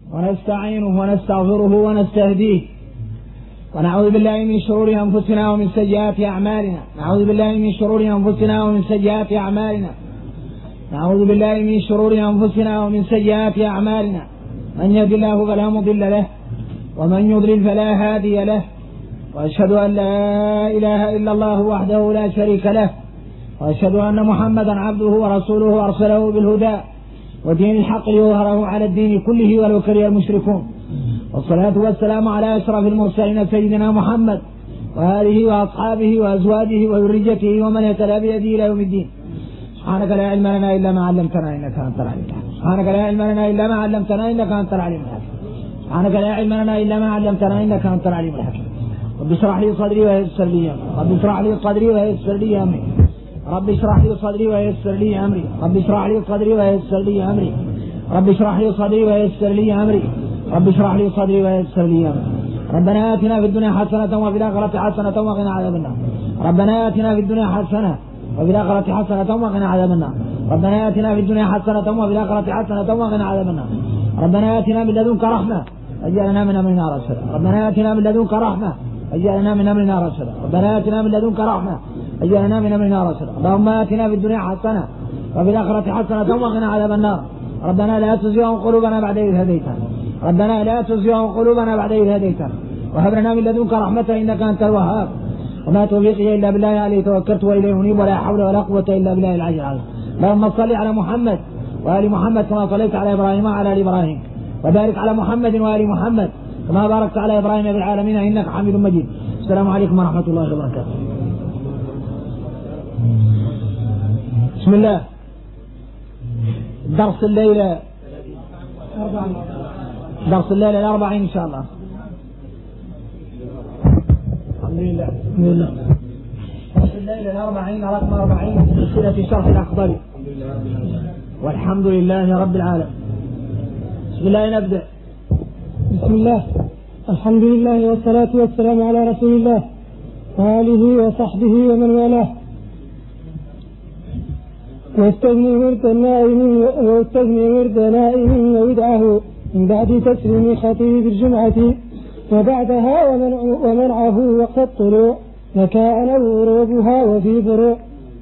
ونستعينه ونستغفره ونستهديه ونعوذ بالله من شرور أنفسنا ومن سيئات أعمالنا نعوذ بالله من شرور أنفسنا ومن سيئات أعمالنا نعوذ بالله من شرور أنفسنا ومن سيئات أعمالنا من يهد الله فلا مضل له ومن يضلل فلا هادي له وأشهد أن لا إله إلا الله وحده لا شريك له وأشهد أن محمدا عبده ورسوله أرسله بالهدى ودين الحق ليظهره على الدين كله ولو كره المشركون والصلاة والسلام على أشرف المرسلين سيدنا محمد وآله وأصحابه وأزواجه وذريته ومن يتبع بهديه إلى يوم الدين. سبحانك لا علم لنا إلا ما علمتنا إنك أنت العليم الحكيم. سبحانك لا علم لنا إلا ما علمتنا إنك أنت العليم الحكيم. سبحانك لا علم لنا إلا ما علمتنا إنك أنت العليم الحكيم. رب اشرح لي صدري ويسر لي أمري. رب اشرح لي صدري ويسر لي أمري. رب اشرح لي صدري ويسر لي أمري. رب اشرح لي صدري ويسر لي أمري. رب اشرح لي صدري ويسر لي أمري. رب اشرح لي صدري ويسر لي أمري. ربنا آتنا في الدنيا حسنة وفي الآخرة حسنة وقنا عذاب النار. ربنا آتنا في الدنيا حسنة وفي الآخرة حسنة وقنا عذاب النار. ربنا آتنا في الدنيا حسنة وفي الآخرة حسنة وقنا عذاب النار. ربنا آتنا من لدنك رحمة وجعلنا من أمرنا رشدا. ربنا آتنا من لدنك رحمة وجعلنا من أمرنا رشدا. ربنا آتنا من لدنك رحمة وجعلنا من أمرنا رشدا. اللهم آتنا في الدنيا حسنة وفي الآخرة حسنة وقنا عذاب النار. ربنا لا تزغ قلوبنا بعد إذ هديتنا. ربنا لا تزغ قلوبنا بعد إذ هديتنا وهب لنا من لدنك رحمة إنك أنت الوهاب. وما توفيقي إلا بالله عليه توكلت وإليه أنيب ولا حول ولا قوة إلا بالله العلي العظيم. اللهم صل على محمد وآل محمد كما صليت على إبراهيم وعلى آل إبراهيم وبارك على محمد وآل محمد كما باركت على إبراهيم في العالمين إنك حميد مجيد. السلام عليكم ورحمة الله وبركاته. بسم الله. درس الليلة الأربعين إن شاء الله. الحمد لله. بسم الله. درس الليلة الأربعين رقم 40 من سلسلة شرح الأخضر. والحمد لله رب العالمين. بسم الله نبدأ. بسم الله. الحمد لله والصلاة والسلام على رسول الله وآله وصحبه ومن والاه. واستغني ورد نائم وودعه من بعد تسليم خطيب الجمعة وبعدها ومنعه وقت الطلوع وكان غروبها وفي ضروع.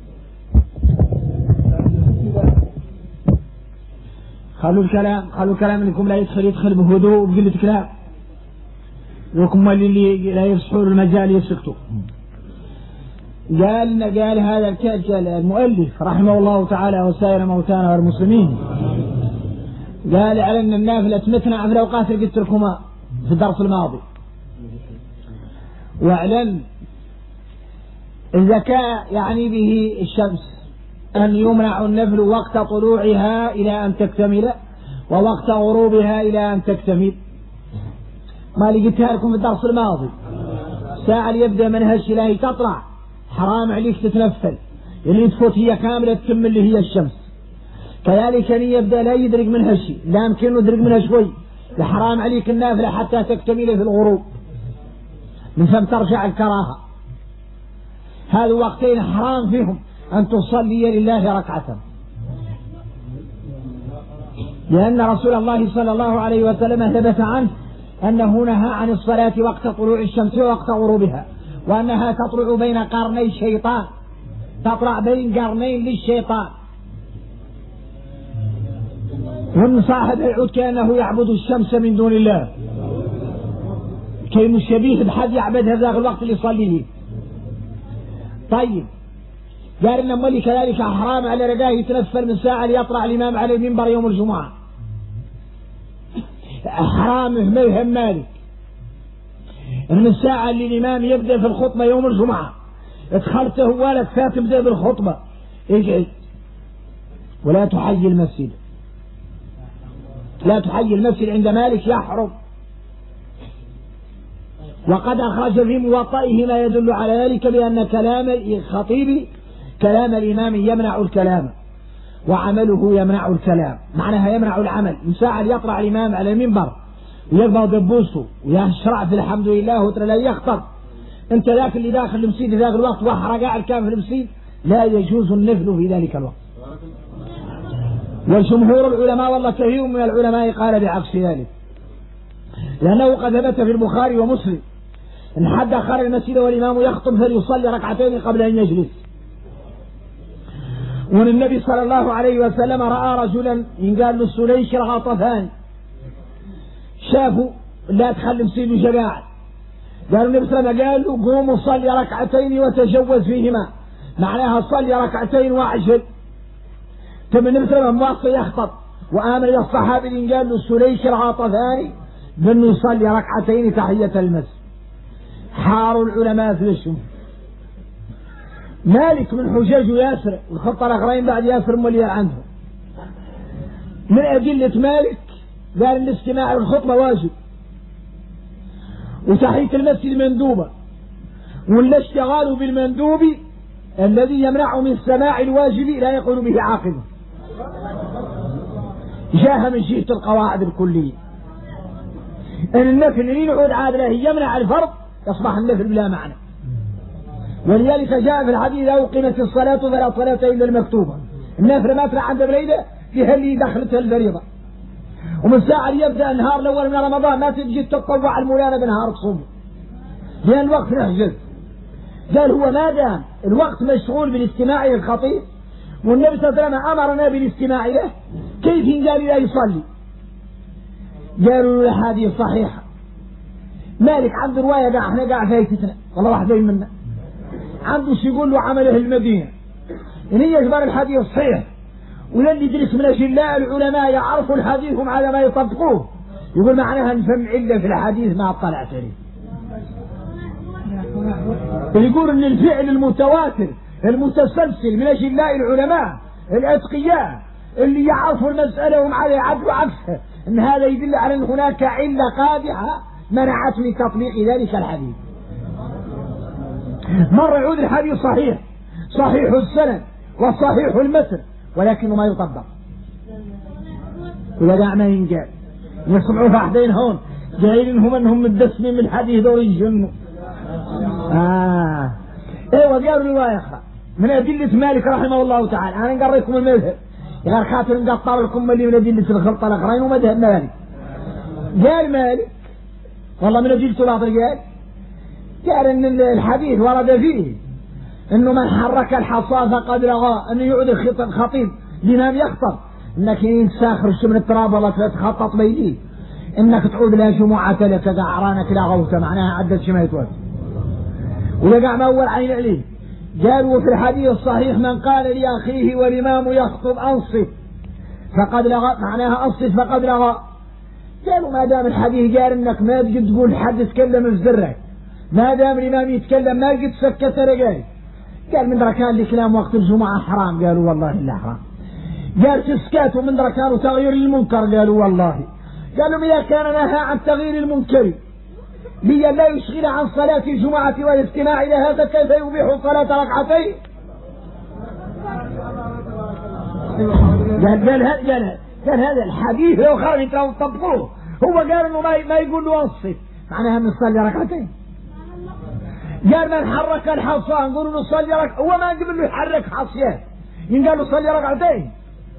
خلوا الكلام لكم لا يدخل بهدوء وبقلة كلام وكم اللي لا يفسحوا المجال يسكتوا. قال هذا المؤلف رحمه الله تعالى وسائر موتانا والمسلمين قال على أن النافلة متنع في الأوقات اللي قلت لكما في الدرس الماضي. واعلم الزكاة يعني به الشمس أن يمنع النفل وقت طلوعها إلى أن تكتمل ووقت غروبها إلى أن تكتمل. ما لقيتها لكم في الدرس الماضي. الساعة اللي يبدأ منها الشلاهي تطلع حرام عليك تتنفل اللي تفوت هي كاملة تكمل اللي هي الشمس. كذلك أن يبدأ لا يدرك منها شيء لا يمكن يدرك منها شوي لحرام عليك النافلة حتى تكتمل في الغروب من ثم ترجع الكراهة. هذا وقتين حرام فيهم أن تصلي لله ركعة لأن رسول الله صلى الله عليه وسلم ثبت عنه أنه نهى عن الصلاة وقت طلوع الشمس ووقت غروبها وأنها تطلع بين قرني الشيطان تطلع بين قرنين للشيطان. وأن صاحب العود كأنه يعبد الشمس من دون الله كي مشبيه بحد يعبدها في ذاك الوقت اللي يصليه. طيب قال إن مولي كذلك حرام على رجاه يتنفل من ساعة ليطلع الإمام على المنبر يوم الجمعة. حرام ما يهم مالك من الساعة اللي الإمام يبدأ في الخطبة يوم الجمعة ادخلته ولك فتبدأ بالخطبة اجعل ولا تحيي المسجد. لا تحيي المسجد عند مالك يحرم. وقد أخرج في موطئه ما يدل على ذلك بأن كلام الخطيب كلام الإمام يمنع الكلام وعمله يمنع الكلام. معناها يمنع العمل. من ساعة يطلع الإمام على المنبر ويقبض دبوسه ويشرع في الحمد لله وترى لا يخطر انت ذاك اللي داخل المسجد في ذاك الوقت وحرقاء الكام في المسجد لا يجوز النفل في ذلك الوقت. والجمهور العلماء والله كثير من العلماء قال بعكس ذلك لأنه قد ثبت في البخاري ومسلم إن حد خرج المسجد والإمام يخطب فليصلي ركعتين قبل أن يجلس. وأن النبي صلى الله عليه وسلم رأى رجلا ينقال له سليش الغطفان، شافوا لا تخلي سيده جماعة، قالوا النبي صلى الله عليه وسلم قال له قوم وصلي ركعتين وتجوز فيهما، معناها صلي ركعتين واعجل. ثم النبي صلى الله عليه وسلم واصل يخطب، وآمن الصحابي اللي قال له سليش الغطفاني بأنه يصلي ركعتين تحية المسجد. حاروا العلماء في الشم. مالك من حجاج ياسر الخطة الأخرين بعد ياسر مليان عنده. من أدلة مالك قال الاستماع للخطبة واجب، وتحية المسجد مندوبة، ولا اشتغالوا بالمندوب الذي يمنعه من سماع الواجب لا يقول به عاقبه. جاءها من جهة القواعد الكلية أن النفل اللي يعود عادله يمنع الفرض يصبح النفل بلا معنى. ولذلك جاء في الحديث لو قيمت الصلاة فلا صلاة إلا المكتوبة، النفل ما ترى عند بليدة فيها اللي دخلتها الفريضة. ومن ساعة يبدأ النهار الأول من رمضان ما تجي تتطوع المولانة بنهار تصوم لأن الوقت نحجز. قال هو ما دام الوقت مشغول بالاستماع للخطيب والنبي صلى الله عليه وسلم أمرنا بالاستماع له كيف قال لا يصلي؟ قالوا له الحديث صحيحة. مالك عنده رواية احنا قاعد فايتتنا والله واحدين منا عنده شي يقول له عمله المدينة إن هي يجبر الحديث صحيح، ولن يدرس من أجلاء العلماء يعرفوا الحديث هم على ما يطبقوه يقول معناها نفهم علة في الحديث ما اطلعت عليه. يقول ان الفعل المتواتر المتسلسل من أجلاء العلماء الأتقياء اللي يعرفوا المسألة وهم عليه عدل عكسها ان هذا يدل على ان هناك علة قادحة منعت من تطبيق ذلك الحديث. مرة يعود الحديث صحيح صحيح السند وصحيح المتن ولكنه ما يطبق ولا دع ما ينقال. يسمعوا واحدين هون جايين هم انهم متدسمين من الحديث دور يجنوا. ايوه قالوا رواية اخرى من أدلة مالك رحمه الله تعالى. انا نقريكم المذهب غير خاطر نقطع لكم اللي من أدلة الخلطة الاخرين ومذهب مالك. قال مالك والله من أدلة باطل قال ان الحديث ورد فيه انه من حرك الحصى فقد لغى، انه يعود الخطيب الامام يخطب انك ينساخر من التراب والله تخطط بيديه انك تعود لا جمعة لك قعرانك لا غوت معناها عدد شما يتوت ولقع ما اول عين عليه. قالوا في الحديث الصحيح من قال لأخيه والإمام يخطب أنصت فقد لغى معناها أنصت فقد لغى. قالوا ما دام الحديث قال انك ما تجي تقول حد يتكلم في زرك، ما دام الإمام يتكلم ما قد سكت رجال. قال من دركان لكلام وقت الجمعة حرام، قالوا والله لا حرام. قال تسكات ومن دركان تغيير المنكر، قالوا والله. قالوا إذا كان نهى عن تغيير المنكر لي لا يشغل عن صلاة الجمعة والاستماع إلى هذا كيف يبيح صلاة ركعتين؟ قال هذا الحديث لو خرج لو طبقوه هو قال انه ما يقول له انصت معناها نصلي ركعتين. قال من حرك الحصى نقول له صلي ركعتين، هو ما قبل له يحرك حصيات ينقال له صلي ركعتين.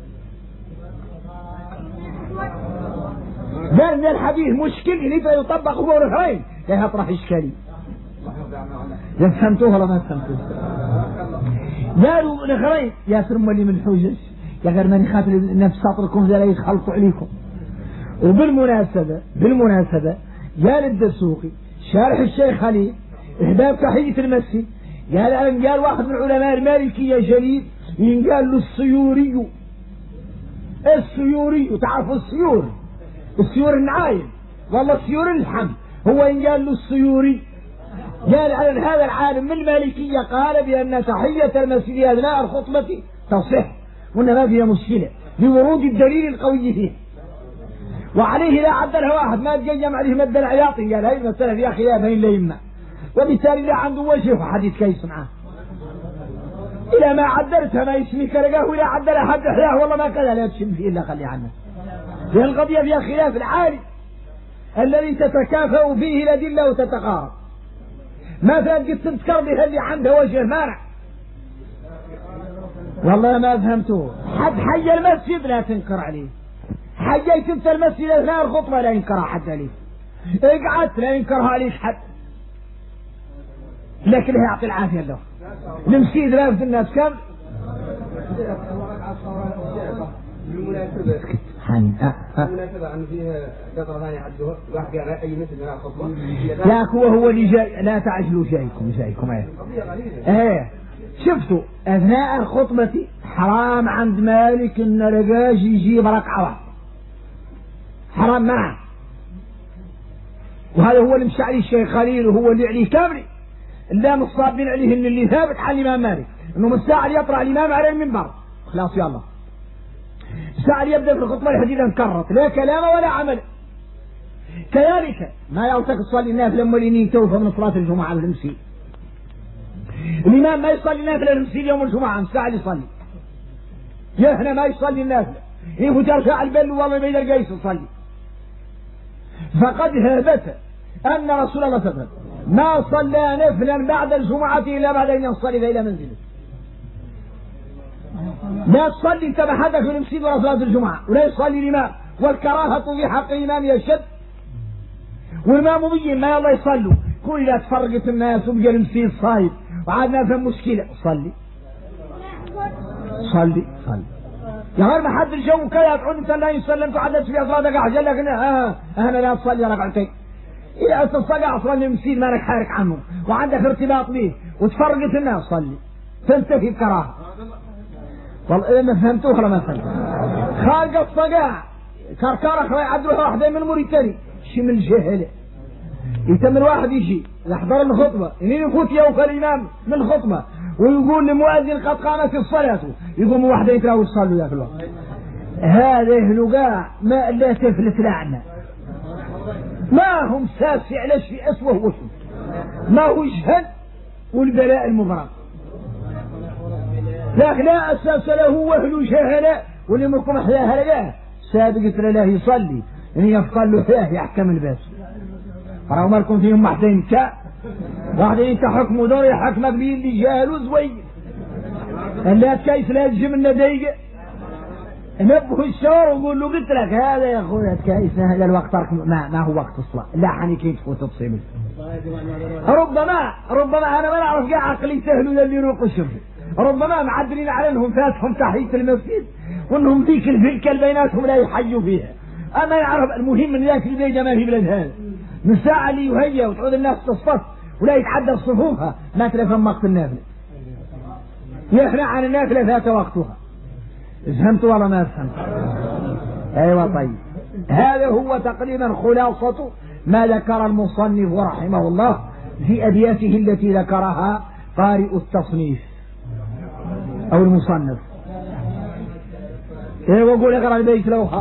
قال ان الحديث مشكل اللي فيطبق هو الاخرين لا يطرح اشكالي. فهمتوه ولا ما فهمتوه؟ قالوا الاخرين يا سرملي من الحجج يا غير من يخاف نفس سطركم ذا لا يتخلطوا عليكم. وبالمناسبة قال الدسوقي شارح الشيخ خليل إحباب تحية المسجد قال واحد من علماء المالكية جليل ينقال له السيوري تعرفوا السيور النعايم والله السيور اللحم هو ينقال له السيوري. قال على هذا العالم من المالكية قال بأن تحية المسجد أثناء الخطبة تصح وأن ما فيها مشكلة لورود الدليل القوي فيه، وعليه لا عدلها واحد ما تقيم عليه مد العياطي قال هاي المسألة فيها خلاف بين الأئمة وبالتالي لا عنده وجه حديث كيس معاه إلى ما عدلتها ما يسميك لقاه ولا عدلها حد إحياه والله ما كذا لا تشم فيه إلا خلي عنه. لأن القضية فيها خلاف العالي الذي تتكافأ فيه الأدلة وتتقارب ما قد تذكر بها اللي عنده وجه مانع. والله ما فهمتوه. حد حي المسجد لا تنكر عليه، حييت انت المسجد اثناء الخطبه لا ينكر حد عليه. اقعد لا ينكرها ليش حد، لكن هي يعطي العافية له. نمسيد رافد الناس كم بالمناسبة أن فيه قطرة ثانية حدها واحد قال أي مثل من الخطبة. لا هو اللي جاي، لا تعجلوا جايكم ايه. شفتوا أثناء الخطبة حرام عند مالك إن رجاج يجيب ركعة واحدة، حرام معه، وهذا هو اللي مشى عليه الشيخ خليل وهو اللي عليه كامل. اللام الصابين عليه إن اللي ثابت على الإمام مالك إنه من الساعة اللي يطلع الإمام على المنبر خلاص يلا، الساعة اللي يبدأ في الخطبة الحديثة انكرت لا كلام ولا عمل. كذلك ما يلتقي تصلي الناس لما ينين توفى من صلاة الجمعة الهمسي، الإمام ما يصلي نافلة الهمسي يوم الجمعة من الساعة اللي يصلي، يهنا ما يصلي النافلة يفوت ساعة البل والله بين القيس يصلي. فقد ثبت أن رسول الله صلى الله عليه وسلم ما صلى نفلا بعد الجمعة إلا بعد أن ينصرف إلى منزله. لا تصلي انت بحدك في المسجد ولا صلاة الجمعة، ولا يصلي الإمام، والكراهة في حق الإمام يشد، والإمام مبين ما يلا يصلوا كل لا تفرقت الناس وبقى المسجد صايب وعادنا في مشكلة. صلي يا غير ما حد الجو كذا تعود انت لا يسلم تعدت في صلاتك احجل لك انا لا تصلي ركعتين. اذا تصلي اصلا المسجد مالك حارك عنه وعندك ارتباط به وتفرقت الناس صلي تنتفي الكراهه. والله ما فهمتوه ولا ما فهمتوه؟ خارج الصقاع كركره يعدلوها واحده من موريتاني شي من الجهله يتم الواحد يجي يحضر الخطبه ينين يفوت يوفى الامام من الخطبه ويقول لمؤذن قد قامت الصلاه يقوم واحده يتراوي يصلوا يا في الوقت. هذه لقاع ما لا تفلت لعنه، ما هم ساسي على شيء اسوه وشم، ما هو يشهد والبلاء المبرم، لكن لا اساس له واهل جهله واللي منكم احياها له سابقت له يصلي ان يفصل له فيه يحكم الباس. راهو مالكم فيهم واحدين واحدين حكم دور يحكم قبيل اللي جاهلوا زوي لا كيف لا تجي من دقيقه نبه الشهر وقول له قلت لك هذا يا اخويا كيف هذا الوقت ما هو وقت الصلاه لا حنيكين تفوت تصيب. ربما انا ما نعرف كاع عقلي سهل اللي يروق الشرب، ربما معدلين على انهم فاتهم تحيه المسجد وانهم ذيك الفلكه اللي بيناتهم لا يحيوا فيها. اما يعرف المهم من ذاك البيت ما في بلاد هذا من ساعه اللي يهيا وتعود الناس تصطف ولا يتعدى صفوفها ما تلفهم وقت النافله يحرع عن النافله فات وقتها. فهمت ولا ما فهمت؟ ايوه طيب. هذا هو تقريبا خلاصه ما ذكر المصنف رحمه الله في ابياته التي ذكرها قارئ التصنيف او المصنف. ايوه قول اقرا البيت لوحه.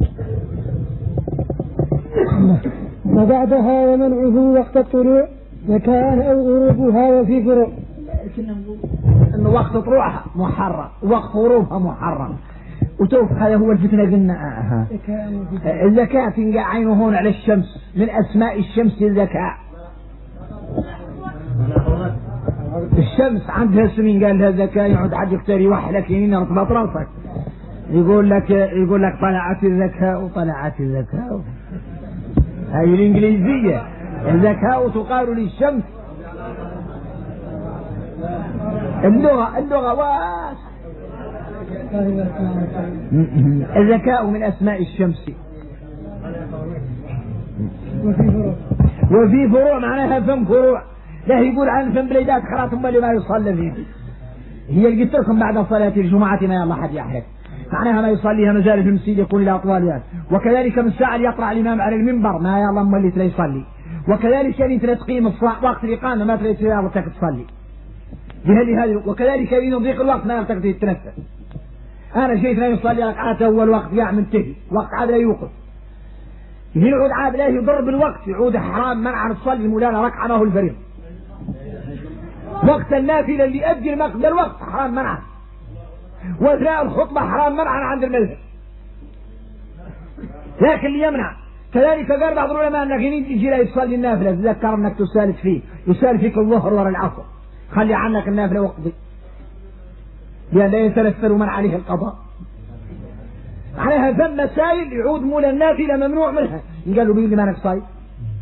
وبعدها ومنعه وقت الطلوع مكان أو غروبها وفي فروع. إنه وقت طلوعها محرم وقت غروبها محرم. وتوف هذا هو الفتنة قلنا الذكاء تنقع عينه هون على الشمس من أسماء الشمس الذكاء. الشمس عندها اسمين قال لها الذكاء يقعد حد يختار يوحلك يمين رطبات راسك يقول لك طلعت الذكاء هاي الإنجليزية الذكاء تقال للشمس. اللغة واسعة. الذكاء من أسماء الشمس. وفي فروع معناها فم فروع لا يقول عن فم بليدات خراتهم اللي ما يصلي فيه هي اللي قلت لكم بعد صلاة الجمعة ما يلا حد يحرك معناها ما يصليها مجال في المسجد يكون إلى أطوالها. وكذلك من الساعة اللي يطلع الإمام على المنبر ما يلا أما اللي تلا يصلي. وكذلك يعني تلا تقيم الصلاة وقت الإقامة ما تلا يصلي تصلي بهذه. وكذلك يريد ضيق الوقت ما يلتقي يتنفس. أنا شيء لا يصلي ركعات أول وقت يعمل منتهي وقت عاد لا يوقف يعود عاد لا يضر بالوقت يعود حرام منع تصلي مولانا ركعة ما هو الفريضة. وقت النافلة اللي أجل مقدر الوقت حرام منع. واثناء الخطبة حرام منعا عند المذهب لكن اللي يمنع. كذلك قال بعض العلماء انك يجي لا يصلي النافلة تذكر انك تسالف فيه يسالف فيك الظهر ولا العصر خلي عنك النافلة وقضي لأن لا يتنفل من عليه القضاء. عليها ثم مسائل يعود مول النافلة ممنوع منها قالوا بيه لي ما انك صايد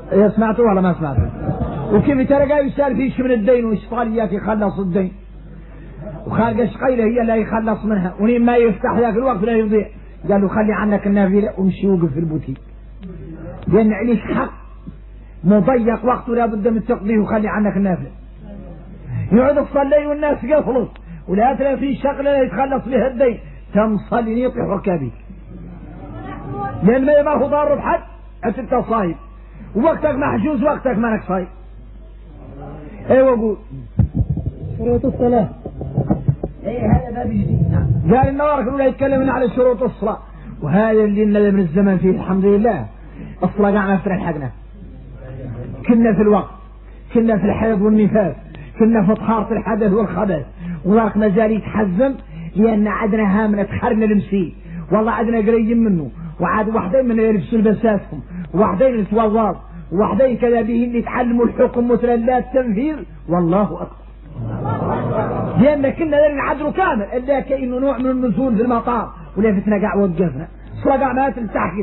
سمعته ولا ما سمعته؟ وكيف ترى قاعد يسال فيش من الدين ويشتغل اياك يخلص الدين وخارج شقيله هي اللي يخلص منها ولين ما يفتح ذاك الوقت لا يضيع. قال له خلي عنك النافله وامشي وقف في البوتيك لان عليك حق مضيق وقت ولا بد من تقضيه وخلي عنك النافله. يقعد تصلي والناس يخلص ولا ترى في شغله لا يتخلص بها الدين تنصلي يطيح ركابك لان ما هو ضار بحد انت صايب ووقتك محجوز وقتك مالك صايب. ايوه قول شروط الصلاة. ايه هذا باب جديد. قال النوارك الاولى يتكلمون على شروط الصلاة وهذا اللي لنا من الزمن فيه الحمد لله. الصلاة قاعدة نفتح حقنا كنا في الوقت كنا في الحيض والنفاس كنا في طهارة الحدث والخبث وذاك ما زال يتحزم لأن عدنا هامنا تخرنا المسي والله عدنا قريب منه وعاد واحدين من يلبسوا لبساتهم وواحدين يتوظف وواحدين كذا به اللي يتعلموا الحكم مثل لا التنفيذ والله أكبر. لأن كنا نعدلوا كامل إلا كأنه نوع من النزول في المطار ولفتنا قاع وقفنا الصلاة قاع ما تلتحقت.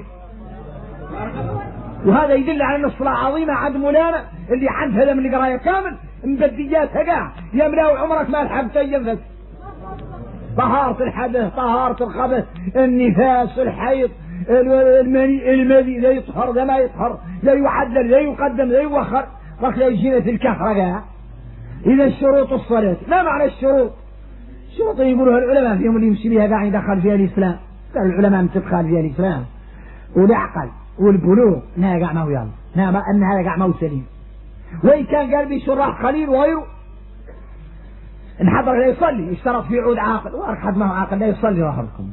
وهذا يدل على أن الصلاة عظيمة عند مولانا اللي عند هذا من القراية كامل مبدياتها قاع يملاو عمرك ما الحب تيفت. طهارة الحدث طهارة الخبث النفاس الحيض المذي لا يطهر لا ما يطهر لا يعدل لا يقدم لا يوخر وقت لا يجينا في الكفرة قاع. إذا شروط الصلاة ما معنى الشروط؟ شروط يقولها العلماء فيهم اللي يمشي بها قاعد يدخل فيها الإسلام. قال العلماء من تدخل فيها الإسلام والعقل والبلوغ انها قاع ما هو يلا ان هذا قاع ما هو سليم. وإن كان قال بشراح قليل وغيره انحضر لا يصلي يشترط في عود عاقل وارحد ما هو عاقل لا يصلي ظهركم.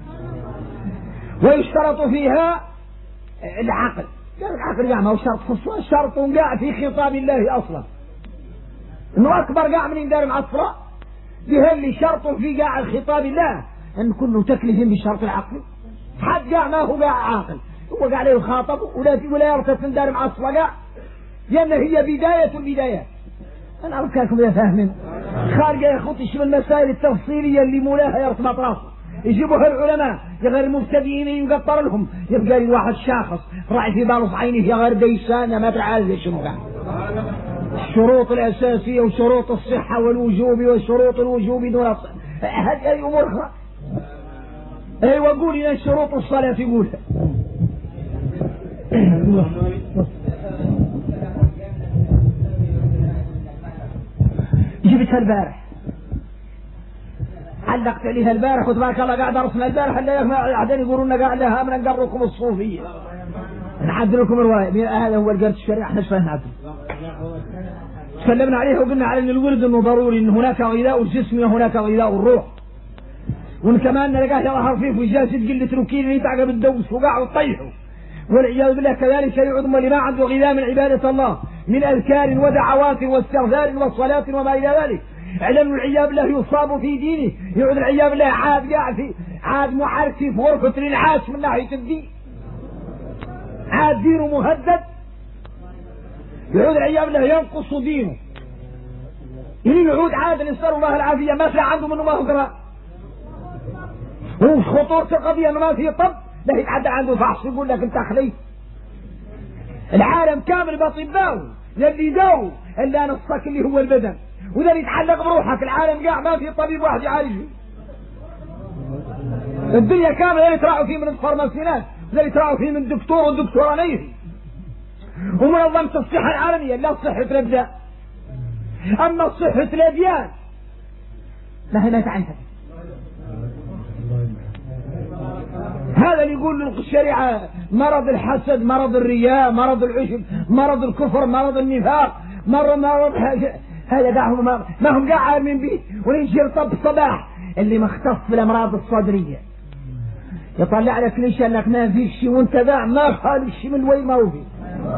ويشترط فيها العقل قال العقل قاع ما هو شرط في الصلاة شرط قاع في خطاب الله أصلا انه اكبر قاع من يندار مع الصلاة بها اللي شرط في قاع الخطاب الله ان كله تكلف بشرط العقل. حد قاع ما هو قاع عاقل هو قاع له يخاطب ولا يرتد تندار مع الصلاة قاع لأن هي بداية البدايات. أنا أركاكم يا فاهمين خارجة يخطش من المسائل التفصيلية اللي مولاها يرتبط راسه يجيبوها العلماء يا غير المبتدئين يقطر لهم يبقى لي واحد شاخص راعي في باله عينه يا غير ديسان ما تعال شنو قاع. الشروط الأساسية وشروط الصحة والوجوب وشروط الوجوب دون هذه أمور أخرى. أيوة قول لنا شروط الصلاة يقولها. جبتها البارح علقت عليها البارح وتبارك الله قاعد ارسنا البارح بعدين يقولون لنا قاعد لها من نقر لكم الصوفيه نعدل لكم الروايه هذا هو القرد الشريعه احنا ايش نعدل. تكلمنا عليه وقلنا على ان الولد انه ضروري ان هناك غذاء الجسم وهناك غذاء الروح وان كمان نلقاه يظهر فيه في جالس قله روكين يتعقب الدوس وقاع وطيحه والعياذ بالله كذلك يعظم لما عنده غذاء من عبادة الله من أذكار ودعوات واستغفار وصلاة وما إلى ذلك. اعلم العياذ بالله يصاب في دينه يعود العياذ بالله عاد محارب في غرفة للعاش من ناحية الدين عاد دينه مهدد يعود العياذ بالله ينقص دينه يعود عاد نسأل الله العافية ما في عنده منه ما هو قراء وش خطورة القضية انه ما في طب لا يتعدى عنده فحص يقول لك انت خليت العالم كامل باطباء يلي داو الا نصك اللي هو البدن وده يتعلق بروحك العالم قاع ما في طبيب واحد يعالجه. الدنيا كامله يتراعوا فيه من الفارماسيات وده يتراعوا فيه من دكتور ودكتورانيه ومنظمة الصحة العالمية لا صحة الابداع. اما صحة الاديان لا هي ما تعرفها. هذا اللي يقول الشريعة مرض الحسد مرض الرياء مرض العشب مرض الكفر مرض النفاق مرض هذا دعهم ما هم قاع عالمين به. ونيجي طب الصباح اللي مختص بالامراض الصدرية يطلع لك ليش انك ما فيك شيء وانت داع ما خالف شيء من وين ما هو فيه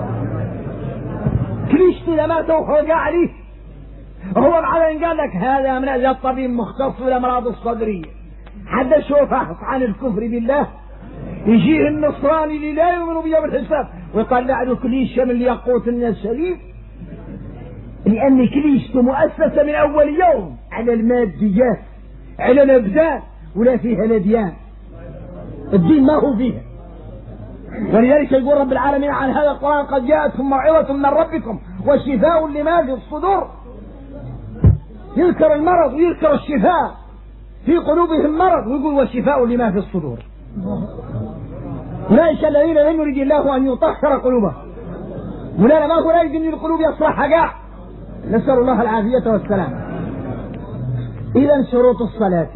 كليش اذا ما توفق عليه هو بعدين قال لك هذا من هذا الطبيب مختص بالامراض الصدرية. حد شوفه عن الكفر بالله يجيه النصراني اللي لا يؤمن بيوم الحساب ويطلع له كليشة من الياقوت النسليم لأن كليشته مؤسسة من أول يوم على الماديات على الأبدان ولا فيها الأديان. الدين ما هو فيها ولذلك يقول رب العالمين عن هذا القرآن قد جاءتكم موعظة من ربكم وشفاء لما في الصدور. يذكر المرض ويذكر الشفاء، في قلوبهم مرض ويقول وشفاء لما في الصدور. أولئك الذين لم يرد الله أن يطهر قلوبهم، ولا ما هو لا يريد أن القلوب يصلحها قاع، نسأل الله العافية والسلام. إذا شروط الصلاة.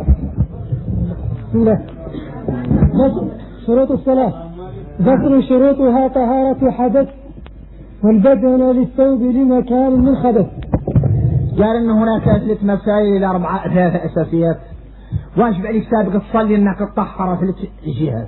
شروط الصلاة ذكر شروطها طهارة حدث والبدن للثوب لمكان من خبث. قال إن هناك 3 مسائل 3 أساسيات واجب عليك سابق تصلي إنك تطهر 3 جهات.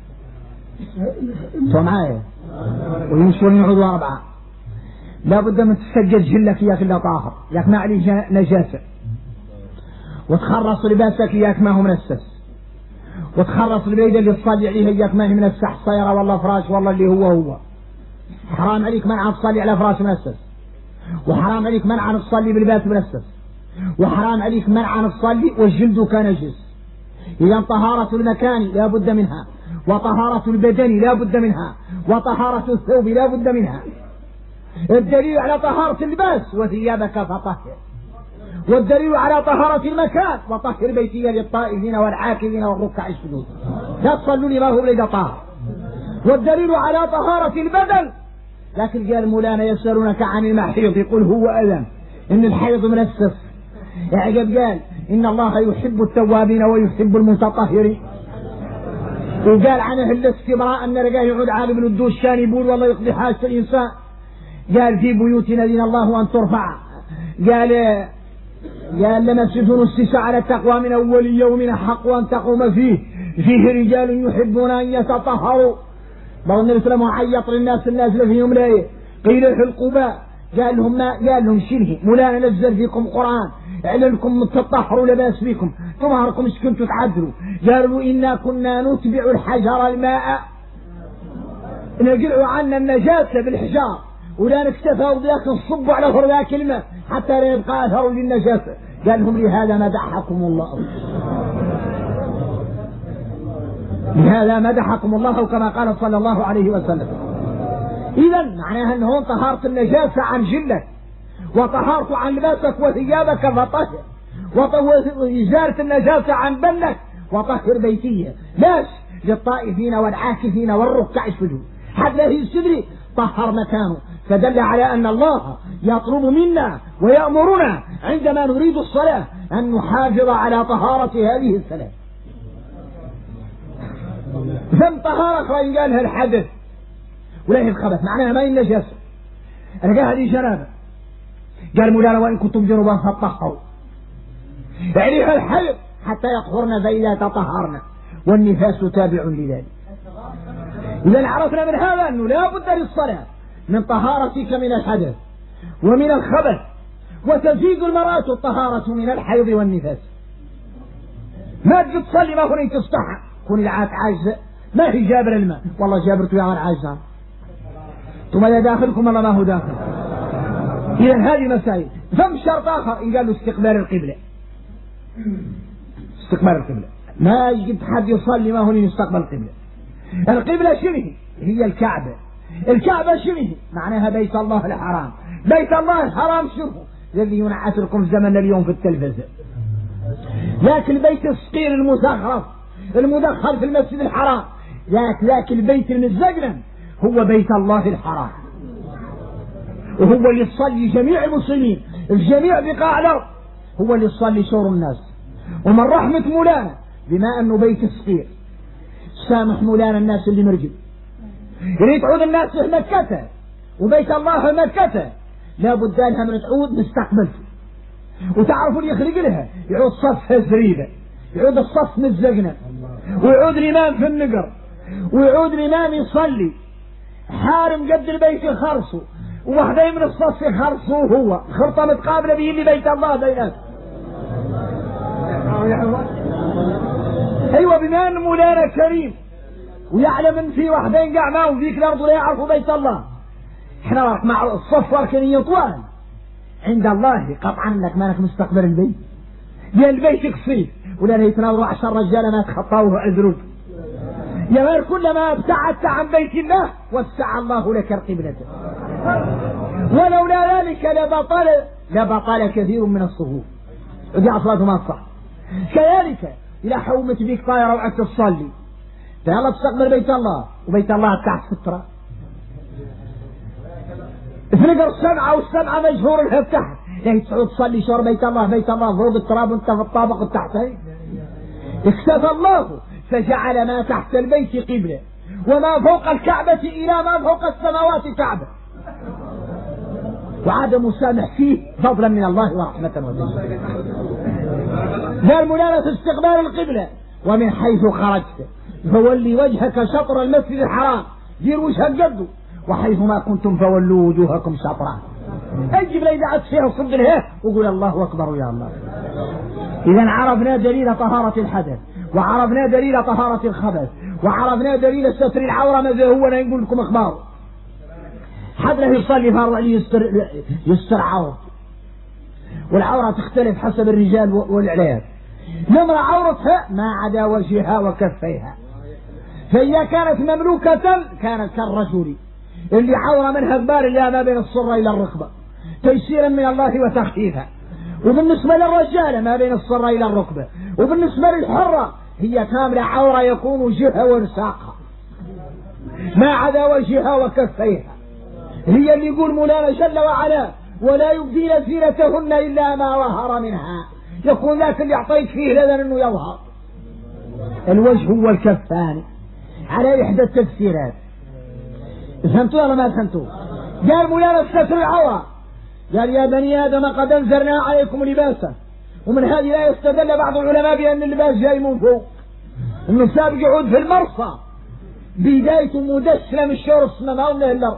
انتوا معايا؟ ويمشون يعودوا 4. لا بد من تسجل جلك إياك إلا طاهر، إياك ما عليه نجاسة، وتخرص لباسك إياك ما هو منسس، وتخرص البيت اللي تصلي عليه إياك ما هي منسح صيرة والله فراش والله اللي هو. حرام عليك منع تصلي على فراش منسس، وحرام عليك منع تصلي بلباس منسس، وحرام عليك منع تصلي والجلد كان نجس. إذا طهارة المكان لا بد منها، وطهارة البدن لا بد منها، وطهارة الثوب لا بد منها. الدليل على طهارة اللباس وثيابك فطهر، والدليل على طهارة المكان وطهر بيتي للطائفين والعاكفين والركع السجود، لا تصلوا لي ما هو إلا طاهر. والدليل على طهارة البدن، لكن قال مولانا يسألونك عن المحيض يقول هو أذن، إن الحيض منسس. يعقب قال إن الله يحب التوابين ويحب المتطهرين. وقال عنه الاستمراء أن رجال يعود عالم الدوش كان يقول والله يقضي حاجة الإنسان. قال في بيوتنا دين الله أن ترفع، قال لمسجد أسس على التقوى من أول يوم حق أن تقوم فيه رجال يحبون أن يتطهروا. بعض النبي صلى الله عليه وسلم عيط للناس اللي فيهم لايه، قيل في القباء قال لهم شنه مولانا نزل فيكم قرآن علمكم تطهروا لباس فيكم طهركم ايش كنتوا تعدلوا. قالوا إنا كنا نتبع الحجر الماء، نقلعوا عنا النجاسة بالحجار ولا نكتفى بذاك نصب على فرذاك الماء حتى لا يبقى أثر للنجاسة. قال لهم لهذا مدحكم الله، لهذا مدحكم الله كما قال صلى الله عليه وسلم. إذا معناها أنه طهارة النجاسة عن جلك، وطهارته عن لباسك وثيابك فطهر، وإزالة النجاسة عن بدنك وطهر بيتية. ليش؟ للطائفين والعاكفين والركع السجود. حتى في السدر طهر مكانه، فدل على أن الله يطلب منا ويأمرنا عندما نريد الصلاة أن نحافظ على طهارة هذه الصلاة. ثم طهارة أخرى قالها الحدث ولا هي الخبث، معناها ما هي النجاسة. أنا قال هذه جنابة، قال مولانا وإن كنتم جنوبا فطهروا، يعني الحدث حتى يطهرنا فإذا تطهرنا، والنفاس تابع لذلك. إذا عرفنا من هذا أنه لا بد للصلاة من طهارتك من الحدث ومن الخبث، وتزيد المرأة الطهارة من الحيض والنفاس. ما تجي تصلي ما هو تفتح كون العاك عاجزة، ما هي جابر الماء والله جابرته يا عاجزة، ثم إذا داخلكم الله ما هو داخل. إذا هذه مسائل. ثم شرط آخر قال له استقبال القبلة. استقبال القبلة ما يجب حد يصلي ما هو يستقبل القبلة. القبلة شنو هي؟ الكعبة. الكعبة شنو معناها؟ بيت الله الحرام. بيت الله الحرام شنو؟ الذي ينعت لكم زمن اليوم في التلفزة، ذاك البيت الصغير المزخرف المدخل في المسجد الحرام، ذاك البيت المزقلم هو بيت الله الحرام، وهو اللي يصلي جميع المسلمين في جميع بقاع الأرض، هو اللي يصلي شور الناس. ومن رحمة مولانا بما أنه بيت صغير سامح مولانا الناس اللي مرجل يريد تعود الناس في مكة وبيت الله في مكة لا بد لها من تعود مستقبلته. وتعرفوا اللي يخلق لها يعود صفها زريبة، يعود الصف متزقنة، ويعود الإمام في النقر، ويعود الإمام يصلي حارم قد البيت يخرصوا، وواحدين من الصف يخرصوا هو خرطة متقابلة به اللي بيت الله بينات. أيوة بما أن مولانا كريم ويعلم ان في واحدين قاع معهم فيك الأرض ولا يعرفوا بيت الله، احنا مع الصف وركنية طوال عند الله قطعا انك مالك مستقبل البيت، لأن البيت قصير ولا يتناظروا 10 رجال ما تخطاوه أزرود، يا غير كلما ابتعدت عن بيت الله وسع الله لك القبلة، ولولا ذلك لبطل كثير من الصفوف، ودي أصلاته ما تصح. كذلك إذا حومت بيك طائرة وقعدت تصلي فيلا تستقبل بيت الله وبيت الله تحت سترة، تفرق السمعة والسمعة مجهور لها تحت، لا تعود تصلي شور بيت الله فوق التراب وانت في الطابق التحتين. اكتفى الله فجعل ما تحت البيت قبلة، وما فوق الكعبة إلى ما فوق السماوات كعبة، وعاد مسامح فيه فضلا من الله ورحمة وتوفيقا. قال ملالة استقبال القبلة، ومن حيث خرجت فولي وجهك شطر المسجد الحرام، دير وجهك قده، وحيث ما كنتم فولوا وجوهكم شطرا. اجب لي دعت فيها صد الهيه وقول الله اكبر يا الله. اذا عرفنا دليل طهارة الحدث، وعرفنا دليل طهارة الخبث، وعرفنا دليل ستر العورة. ماذا هو؟ انا نقول لكم اخبار. حد له يصلي فرض يستر عورته، والعورة تختلف حسب الرجال والعليات. نمرة عورتها ما عدا وجهها وكفيها، فإذا كانت مملوكة كانت كالرجل اللي عورة منها كبار إلا ما بين الصرة إلى الركبة تيسيرا من الله وتخفيفا. وبالنسبة للرجال ما بين الصرة إلى الركبة. وبالنسبة للحرة هي كاملة عورة يكون وجهها ورساقها ما عدا وجهها وكفيها. هي اللي يقول مولانا جل وعلا ولا يبدين زينتهن إلا ما ظهر منها، يكون ذاك اللي يعطيك فيه لذن انه يظهر الوجه والكفان على إحدى التفسيرات. فهمتوا ولا ما فهمتوا؟ قال مولانا ستر العورة، قال يا بني آدم قد أنزلنا عليكم لباسا. ومن هذه لا يستدل بعض العلماء بأن اللباس جاي من فوق، انه سابق يعود في المرصى بدايته مدسلة من الشور السماء ما هو له الأرض،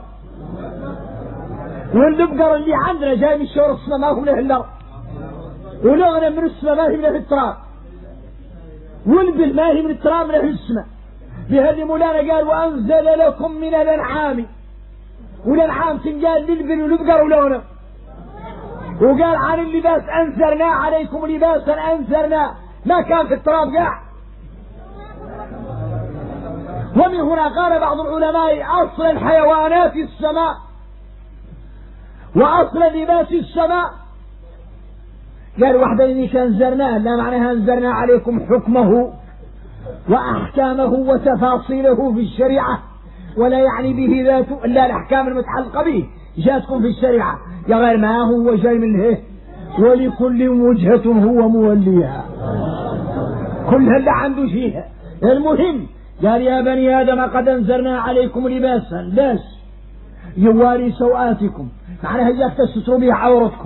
والبقر اللي عندنا جاي من الشور السماء ما هو له الأرض، ولغنا من السماء ما هي من التراب، والبل ما هي من التراب من السماء. بهذه مولانا قال وأنزل لكم من الأنعام، والأنعام تنقال للبل والبقر ولونه. وقال عن اللباس أنزلنا عليكم لباسا أنزلنا ما كان في التراب قاع. ومن هنا قال بعض العلماء أصل الحيوانات السماء وأصل لباس السماء. قال وحده إنك أنزلناه لا معناها أنزلنا عليكم حكمه وأحكامه وتفاصيله في الشريعة، ولا يعني به ذاته إلا الأحكام المتعلقة به جاتكم في الشريعة. يا غير ما هو جاي من له ولكل وجهة هو موليها، كل اللي عنده فيها. المهم قال يا بني آدم قد أنزلنا عليكم لباسا لاس يواري سوآتكم، معناها إياك تستروا به عورتكم،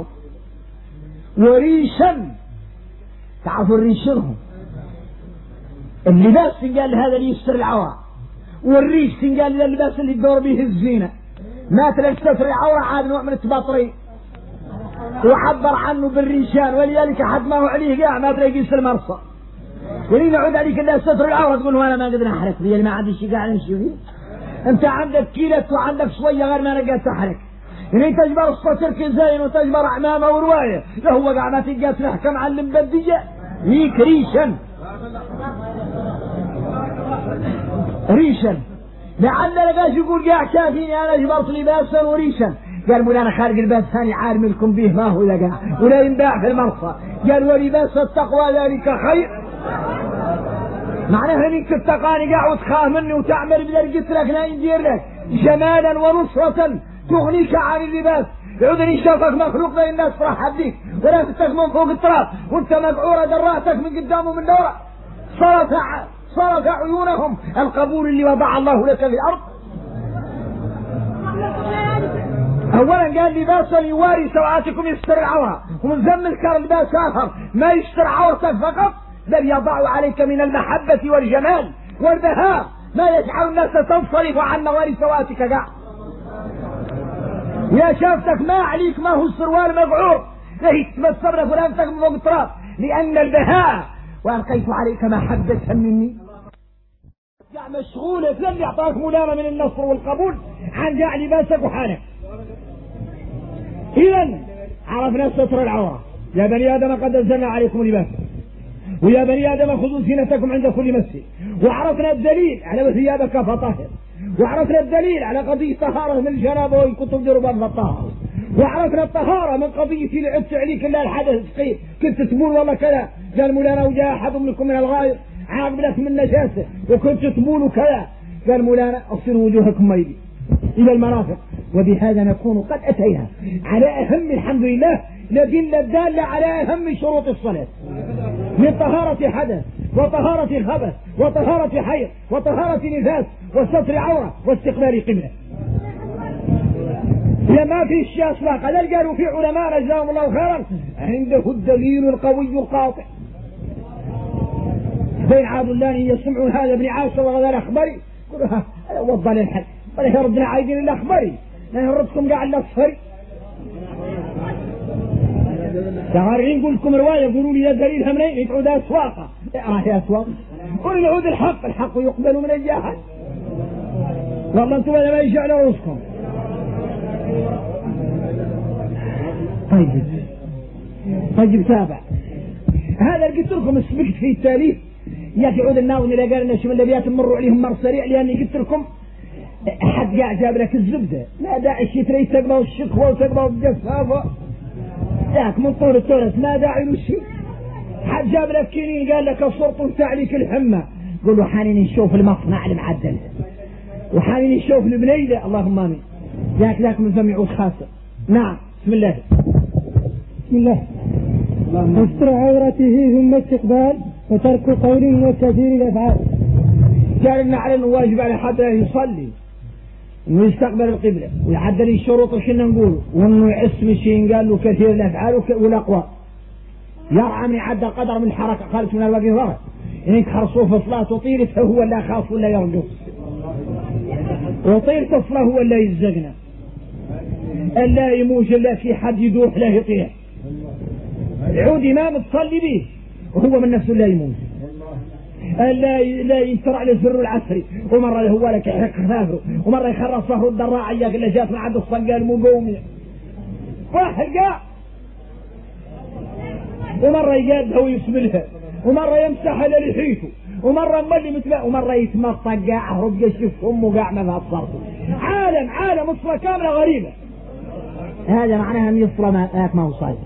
وريشا تعرفوا الريش شنو؟ اللباس قال هذا اللي يستر العورة، والريش قال اللباس اللي تدور به الزينة. ما تلاقي ستر العورة عاد نوع من التبطري وعبر عنه بالريشان، ولذلك حد ما هو عليه قاع ما تلاقي يصير مرصى. ولين يعود عليك الا ستر العورة تقول وانا ما قدر احرك لي ما عندي شيء قاعد نمشي فيه. انت عندك كيلت وعندك شوية غير ما انا قاعد تحرك. يعني تجبر الستر زين وتجبر عمامة ورواية لا هو قاعد ما تلقى تحكم معلم بدية هيك ريشا لعل لقاش يقول قاع كافيني انا جبرت لباسا وريشا. قال مولانا خارج اللباس ثاني عالم لكم به ما هو لقاه ولا ينباع في المرصى. قال ولباس التقوى ذلك خير، معناها انك تتقاني قاع وتخاف مني وتعمل بذلك قلت لك لا يدير لك جمالا ونصرة تغنيك عن اللباس. يعودني شافك مخلوق زي الناس فرح بيك ولا تتك من فوق التراب وانت مقعورة دراتك من قدام ومن ورا. صرف عيونهم القبول اللي وضع الله لك في الأرض. أولا قال لباسا يواري سوآتكم يستر العورة، ومن ذم الكر لباس آخر ما يستر عورتك فقط بل يضع عليك من المحبة والجمال والبهاء ما يجعل الناس تنصرف عن نوار سوآتك قاع. يا شافتك ما عليك ما هو السروال مقعور لهيك ما تصرف ولا انتك من فوق التراب لأن البهاء وألقيت عليك محبة مني. مشغولة لن يعطاك مولانا من النصر والقبول عن جاع لباسك وحالك. إذن عرفنا ستر العورة. يا بني آدم قد أنزلنا عليكم لباسا، ويا بني آدم خذوا زينتكم عند كل مسجد، وعرفنا الدليل على ثيابك فطهر، وعرفنا الدليل على قضية طهارة من الجنابة وإن كنتم جربان فطهروا، وعرفنا الطهارة من قضية اللي عدت عليك إلا الحدث ثقيل كنت تقول والله كذا قال مولانا وجاء أحد منكم من الغائط عاقب لك من نجاسة وكنت تقول كذا قال مولانا اغسلوا وجوهكم ميلي إلى المرافق. وبهذا نكون قد أتينا على أهم الحمد لله الأدلة الدالة على أهم شروط الصلاة من طهارة حدث وطهارة خبث وطهارة حيض وطهارة نفاس وستر عورة واستقبال قبلة. لما في الشيء أصلاق هذا قالوا في علماء جزاهم الله خيرا عنده الدليل القوي القاطع. بين عاد الله يسمعون هذا ابن عاشر وغدا الأخبري يقولوا ها وضع للحد ولا يردنا عايدين الأخبري لا يردكم قاع الأصفري تعارين يقول لكم رواية يقولوا لي يا دليل همنين يتعود أسواقا يا أسواق قل نعود الحق يقبل من الجاهل والله أنتم ما يجي على رؤوسكم. طيب تابع هذا قلت لكم اسبقت في التاليف يا أخي عود الناظم إلى قال إن شو النبيات مروا عليهم مر سريع لأني قلت لكم أحد قاعد جاب لك الزبدة ما داعي شي تريد تقبل الشكوى وتقبل الجفافة ذاك من طول التورث ما داعي له شيء. حد جاب لك كينين قال لك الصرط وتعليك الحمى قل له حانين نشوف المصنع المعدل وحانين نشوف البنيدة اللهم آمين ذاك من فم يعود خاسر. نعم بسم الله استر عورته ثم استقبال وترك قول وكثير الأفعال. قال إن على واجب على حد يصلي إنه يستقبل القبلة ويعدل الشروط وشنا نقول وإنه يعصم شيء قال له كثير الأفعال والأقوال يرعى من يعدل قدر من الحركة خالص من الوقت ورد إنك خرصوه في صلاة وطير فهو لا خاف ولا يرجو وطير تصله هو لا يزقنا ألا يموج إلا في حد يدوح لا يطيع يعود إمام تصلي به وهو من نفسه لا يموت لا يسرع لسر العسري ومرة هو لك يحرق خفافه ومرة يخرص ظهر الدراع اياك اللي جات من عند الصقال المقومية واحد قاع ومرة يقادها ويسملها ومرة يمسح لحيته ومرة ملي مثله ومرة يتمطق قاع اهرب يشوف امه قاع ما فيها صرفه. عالم اصلا كاملة غريبة. هذا معناها ان يصلا ما هو صاير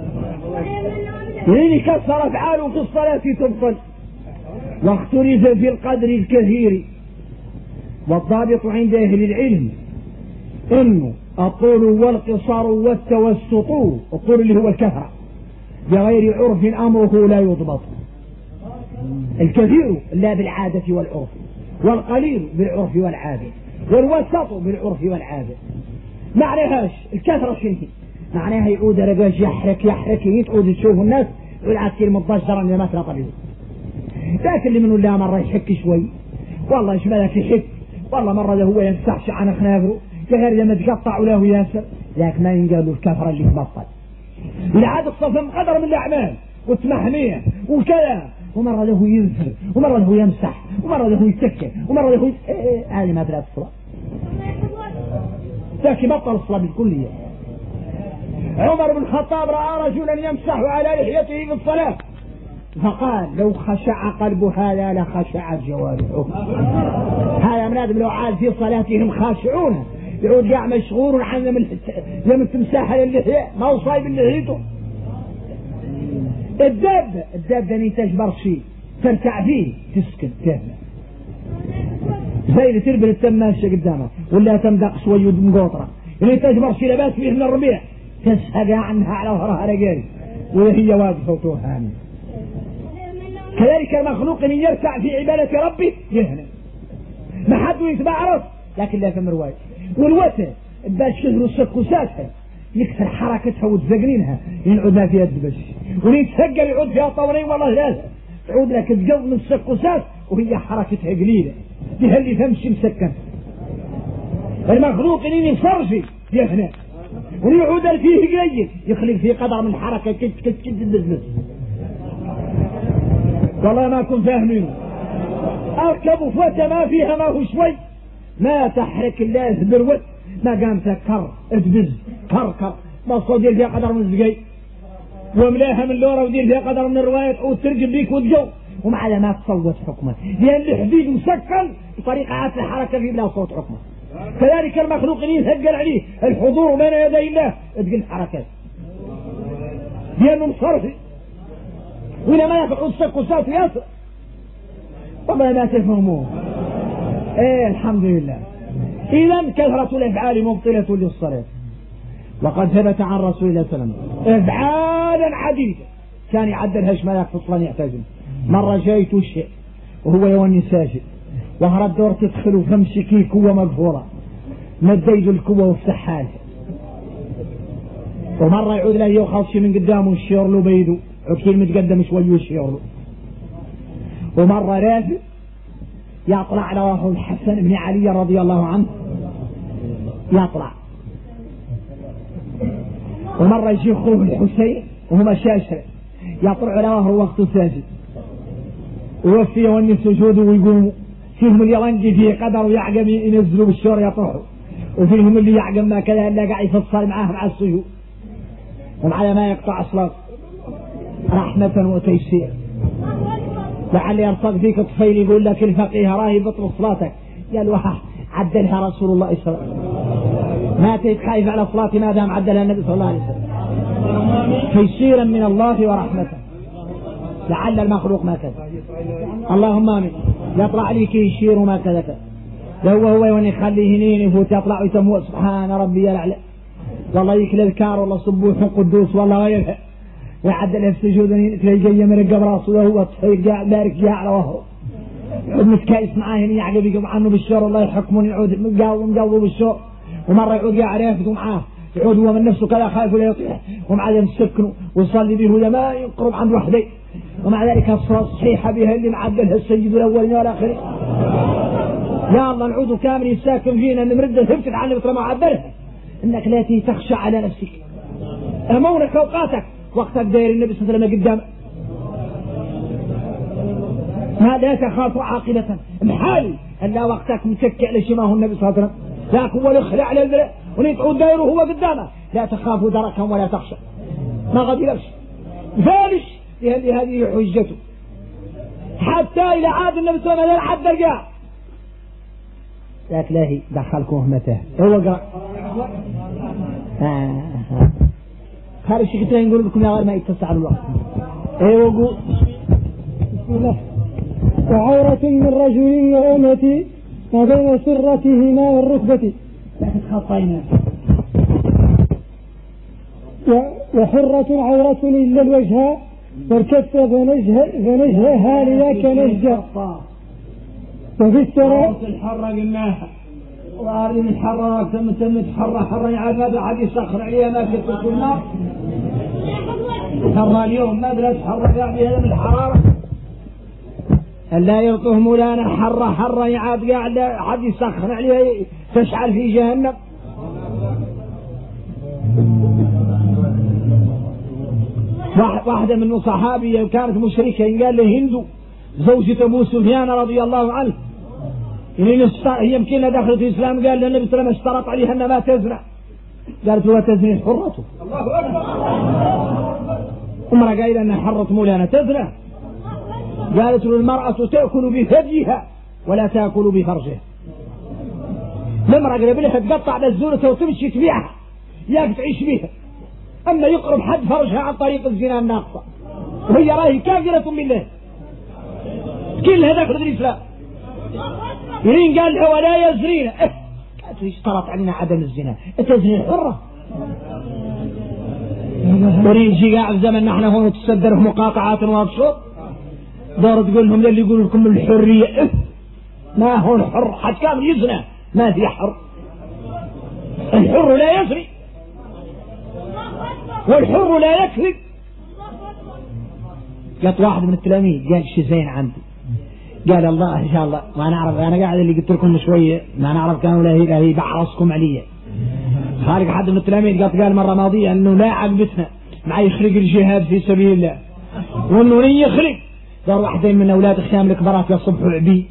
يعني كسر افعاله في الصلاة تبطل واختلف في القدر الكثير. والضابط عند اهل العلم انه الطول والقصار والتوسط الطول اللي هو الكثرة بغير عرف امره لا يضبط. الكثير لا بالعادة والعرف والقليل بالعرف والعادة والوسط بالعرف والعادة. معناهاش الكثرة شنو معناها يعود رجاج يحرك يتعود تشوف الناس والعاد كلمة ضجرا لما تلطبيه لكن اللي منه لا مرة يحك شوي والله ايش مالك يحك والله مرة ده هو يمسحش عن خنافره كغير لما تقطع له ياسر لكن ما ينقال له الكثرة اللي تبطل. العاد الصفم قدر من الأعمال وتمحميه وكذا ومرة له ينفر ومرة له يمسح ومرة له يتكى ومرة له هذه ما تلعب الصلاة ذاك بطل الصلاة بالكلية. عمر بن الخطاب رأى رجلا يمسح على لحيته في الصلاة فقال لو خشع قلب هذا لخشع جوارحه. هذا من آدم لو عاد في صلاتهم خاشعون يعود قاع مشغول عن لم تمسح اللحية ما هو صايب لحيته. الدابة نتاج برشي ترتع فيه تسكن تهمة زي اللي تربل التماشة قدامه ولا تمدق شوي مقوطرة اللي تجبر شي لباس فيه من الربيع تسهق عنها على ظهرها رجال وهي واقفة وتوهاني. كذلك المخلوق ان يرتع في عبادة ربه يهنى ما حد يتبعرف لكن لا تمر واجه والوتر باش كثروا السكوساتها يكثر حركتها وتزقنينها ينعود ما فيها الدبش ويتسجل يعود فيها طورين والله لازم تعود لك تقض من السكوسات وهي حركتها قليلة دي اللي تمشي مسكن. المخلوق اللي يصرفي يهنى ويعود فيه قليل يخلق فيه قدر من حركة كت الدبس والله ما كنت فاهمينه. اركبوا فتى ما فيها ما هو شوي ما تحرك الله بروت ما قام تكر ادبز كركر ما صدير فيها قدر من الزقي وملاها من لورا ودير فيها قدر من الرواية تعود ترقب بيك وتجو ومع ذلك ما تصوت حكمه، لأن الحديد مسكن بطريقة عادة الحركة في بلا صوت حكمه. كذلك المخلوقين يثقل عليه الحضور بين يدي الله تقل حركات لأنه مصرفي، وإذا ما يفعل السك وسات ياسر والله ما تفهموه. ايه الحمد لله. إذا كثرة الأفعال مبطلة للصلاة، وقد ثبت عن رسول الله صلى الله عليه وسلم أفعالا عديدة كان يعدلها ملاك في الصلاة يحتاجون. مرة جايته الشيء وهو يوني ساجد وهرب دور تدخل فمسكي كوة مقفورة مديد الكوة وافتحها له، ومرة يعود له يوخص من قدامه يشير له بيده عكيل متقدم شوي ويشير له، ومرة رافع يطلع على وجه الحسن بن علي رضي الله عنه يطلع، ومرة يجي اخوه الحسين وهما شاشة يطلع على وجه وقت ساجد ويوفي يوني سجود ويقوموا. فيهم اللي يرنجي فيه قدر ويعقم ينزلوا بالشور يطرحوا، وفيهم اللي يعقم ما كذا الا قاعد يفصل معاه مع السجود، ومع ما يقطع صلاة رحمة وتيسير. لعل يرصد فيك طفيل يقول لك الفقيه راهي بطل صلاتك، قال وها عدلها رسول الله صلى الله عليه وسلم، ما تخايف على صلاتي ما دام عدلها النبي صلى الله عليه وسلم تيسيرا من الله ورحمة. لعل المخلوق ما كذا، اللهم امين. يطلع عليك يشير وما كذا هو يخليه هنين يفوت يطلع ويسموه سبحان ربي الاعلى والله يكل الكار والله صبوح قدوس والله غيرها، ويعدل في السجود تلاقي جاي من القبر راسه وهو طفيل قاعد بارك جاء على وهو يعود متكايس معاه هنا يعقب يقوم عنه بالشور الله يحكمون يعود مقاوم بالشور، ومره يعود قاعد يافته معاه يعود هو من نفسه كذا خايف ولا يطيح، ومع ذلك مسكنه ويصلي به ولا ما يقرب عند وحده، ومع ذلك الصلاة الصحيحة بها اللي معدلها السيد الأول والآخر. يا الله نعود كامل يساكن فينا نمرد ثبتت عن نبت ما عدلها، انك لا تخشى على نفسك امونك اوقاتك وقتك داير النبي صلى الله عليه وسلم قدامك، ما لا تخاف عاقبة محال الا وقتك متكئ على شماه النبي صلى الله عليه وسلم، ذاك هو الاخلاع على البلاء ونتعود دايره هو قدامه، لا تخاف دركا ولا تخشى ما قد يلبس ذلك هذه حجته. حتى إلى عاد النبي صلى الله عليه وسلم عد الرجاء ذاك لاهي دخلكم همته هو قرأ خارج شكتين نقول لكم يا غير ما يتسع الوقت. ايوه قول بسم الله. وعورة من رجل وأمتي ما بين سرتهما والركبة لكن خطينا. وحرة عورة إلا الوجه والكف فنجهها لذاك نجه. وفي السراء الحرة قلناها وهذه الحرة تم حرة عباد عاد يسخر عليها ما كنت تقول النار حرة اليوم ما ادري حرة قاعد هذا من الحرارة لا يلطه مولانا حرة يعاد قاعد عاد يسخر عليها تشعل في جهنم. واحدة من صحابية كانت مشركة قال له هندو زوجة أبو سفيان رضي الله عنه هي يمكن دخلت الإسلام قال للنبي صلى الله عليه وسلم اشترط عليها أنها ما تزنى، قالت هو تزني حرته. الله أكبر. امرأة قايلة أنها حرة مولانا تزنى، قالت له المرأة تأكل بثديها ولا تأكل بفرجها. المرأة قبلها تقطع بالزورة وتمشي تبيعها ياك تعيش بها، أما يقرب حد فرجها عن طريق الزنا الناقصة وهي راهي كافرة بالله كلها داخل الإسلام. يرين قال له ولا يزرين اشترط علينا عدم الزنا تزني حرة. ورين جي قاعد زمن نحن هون تصدر مقاطعات وابشر دار تقول لهم اللي يقولوا لكم الحرية ما هون حر حد كامل يزنى ما في حر. الحر لا يزري والحر لا يكذب. قالت واحد من التلاميذ قال شي زين عندي، قال الله ان شاء الله ما نعرف انا قاعد اللي قلت لكم شويه ما نعرف كانوا لا هي بعرسكم عليا. خارج حد من التلاميذ قال مره ماضيه انه لا عجبتنا مع يخرج الجهاد في سبيل الله وانه يخرج دار واحدين من اولاد الخيام الكبارات يصبحوا عبيد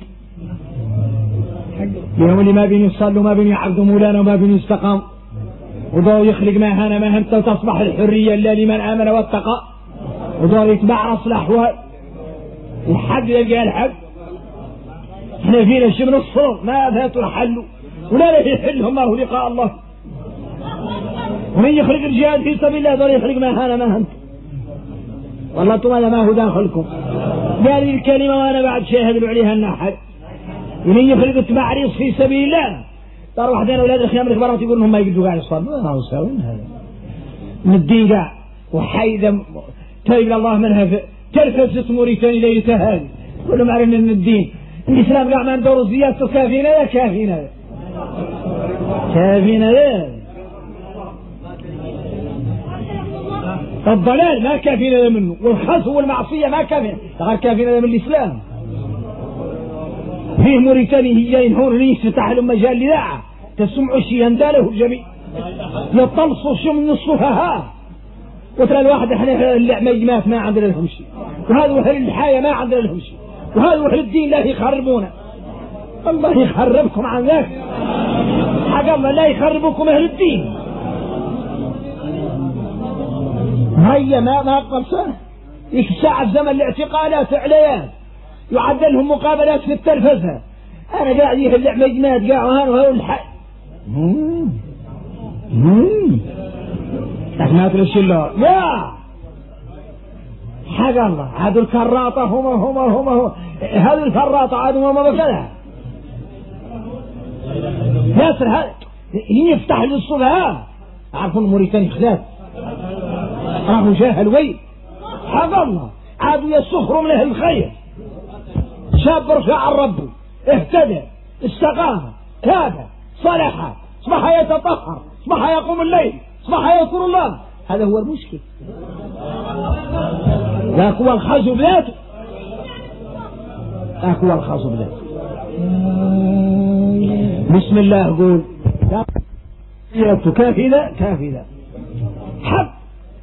يوم اللي ما بين يصلوا ما بين يعبدوا مولانا وما بين يستقام ودور يخرج ما هنا ما همت وتصبح الحرية إلا لمن آمن واتقى ودور يتبعرص الأحوال الحق يلقى الحق. احنا فينا الشيء من الصور ما فاتوا الحل ولا له يحلهم ما هو لقاء الله. ومن يخرج الجهاد في سبيل الله دول يخرج ما هانا ما هنت والله انتم هذا ما هو داخلكم. قال لي الكلمة وانا بعد شاهد عليها النحل. ومن يخرج التبعريص في سبيل الله ترى واحدين اولاد الخيام الكبار يقولون هم ما يقدروا قاعد يصلوا ما هو يساوون هذا من الدين قاع وحيدا تايب الله منها تلفزت موريتاني ليلتها هذه كلهم عارفين ان الدين الاسلام قاع ما ندور زيادته كافينا يا كافينا كافينا يا الضلال ما كافينا منه والخسو والمعصية ما كافينا غير كافينا من الإسلام. فيه موريتاني هي ينحون يفتح لهم مجال لذاعة تسمعوا شيء ينداله الجميع يطلصوا شو من الصفهاء وترى الواحد احنا اللعميمات ما عندنا لهم شيء وهذا وحل الحياة ما عندنا لهم شيء وهذا وحل الدين لا يخربونه. الله يخربكم عن ذاك حق الله لا يخربكم أهل الدين. هيا ما أقبل سنة ساعة زمن الاعتقالات إعلانات يعدلهم مقابلات في التلفزة. أنا قاعد يهلع مجمات قاعد وهو الحق ما ترش الله يا حق الله. هذو الكراطة هم هذو الكراطة عادوا ما بكذا ياسر هذا يفتح للصبح عارفون موريتاني خلاف راهو جاهل وين حق الله عادوا يسخروا من أهل الخير. شاب رجع عن ربه اهتدى استقام تاب صلح اصبح يتطهر اصبح يقوم الليل اصبح يذكر الله. هذا هو المشكل. ذاك هو الخاز بذاته ذاك هو الخاز بذاته. بسم الله قول كافذا حق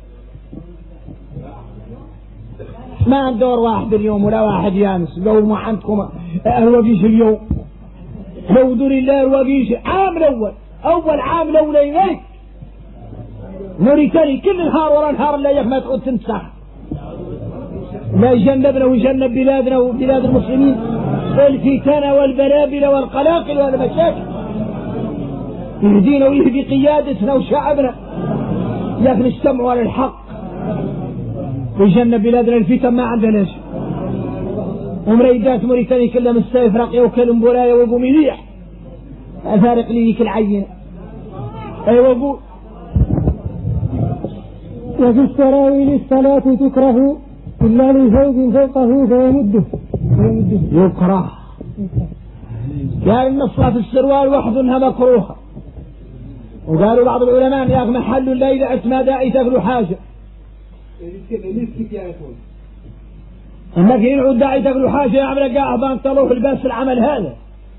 ما ندور واحد اليوم ولا واحد يامس لو ما عندكم الوقيش اليوم لو دور الله الوقيش عام اول عام الاولين موريتاني كل نهار ورا نهار لا ما تعود تنسخ لا يجنبنا ويجنب بلادنا وبلاد المسلمين الفتن والبلابل والقلاقل والمشاكل. يهدينا ويهدي قيادتنا وشعبنا لكن اجتمعوا على الحق ويجنب بلادنا الفتن ما عندنا شيء. ومريدات موريتاني كلها مستيف رقية وكلم بولاية وقوم يذيح فارق ليك العينة. ايوه قول. وفي السراويل الصلاة تكره إلا لثوب فوقه فيمده يكره. قال إن الصلاة السروال وحدها مكروهة. وقالوا بعض العلماء يا محل الليل أتما داعي تغلو حاجة انك ينعود داعي تغلو حاجة يعمل قاعد بانطلوه الباس العمل هذا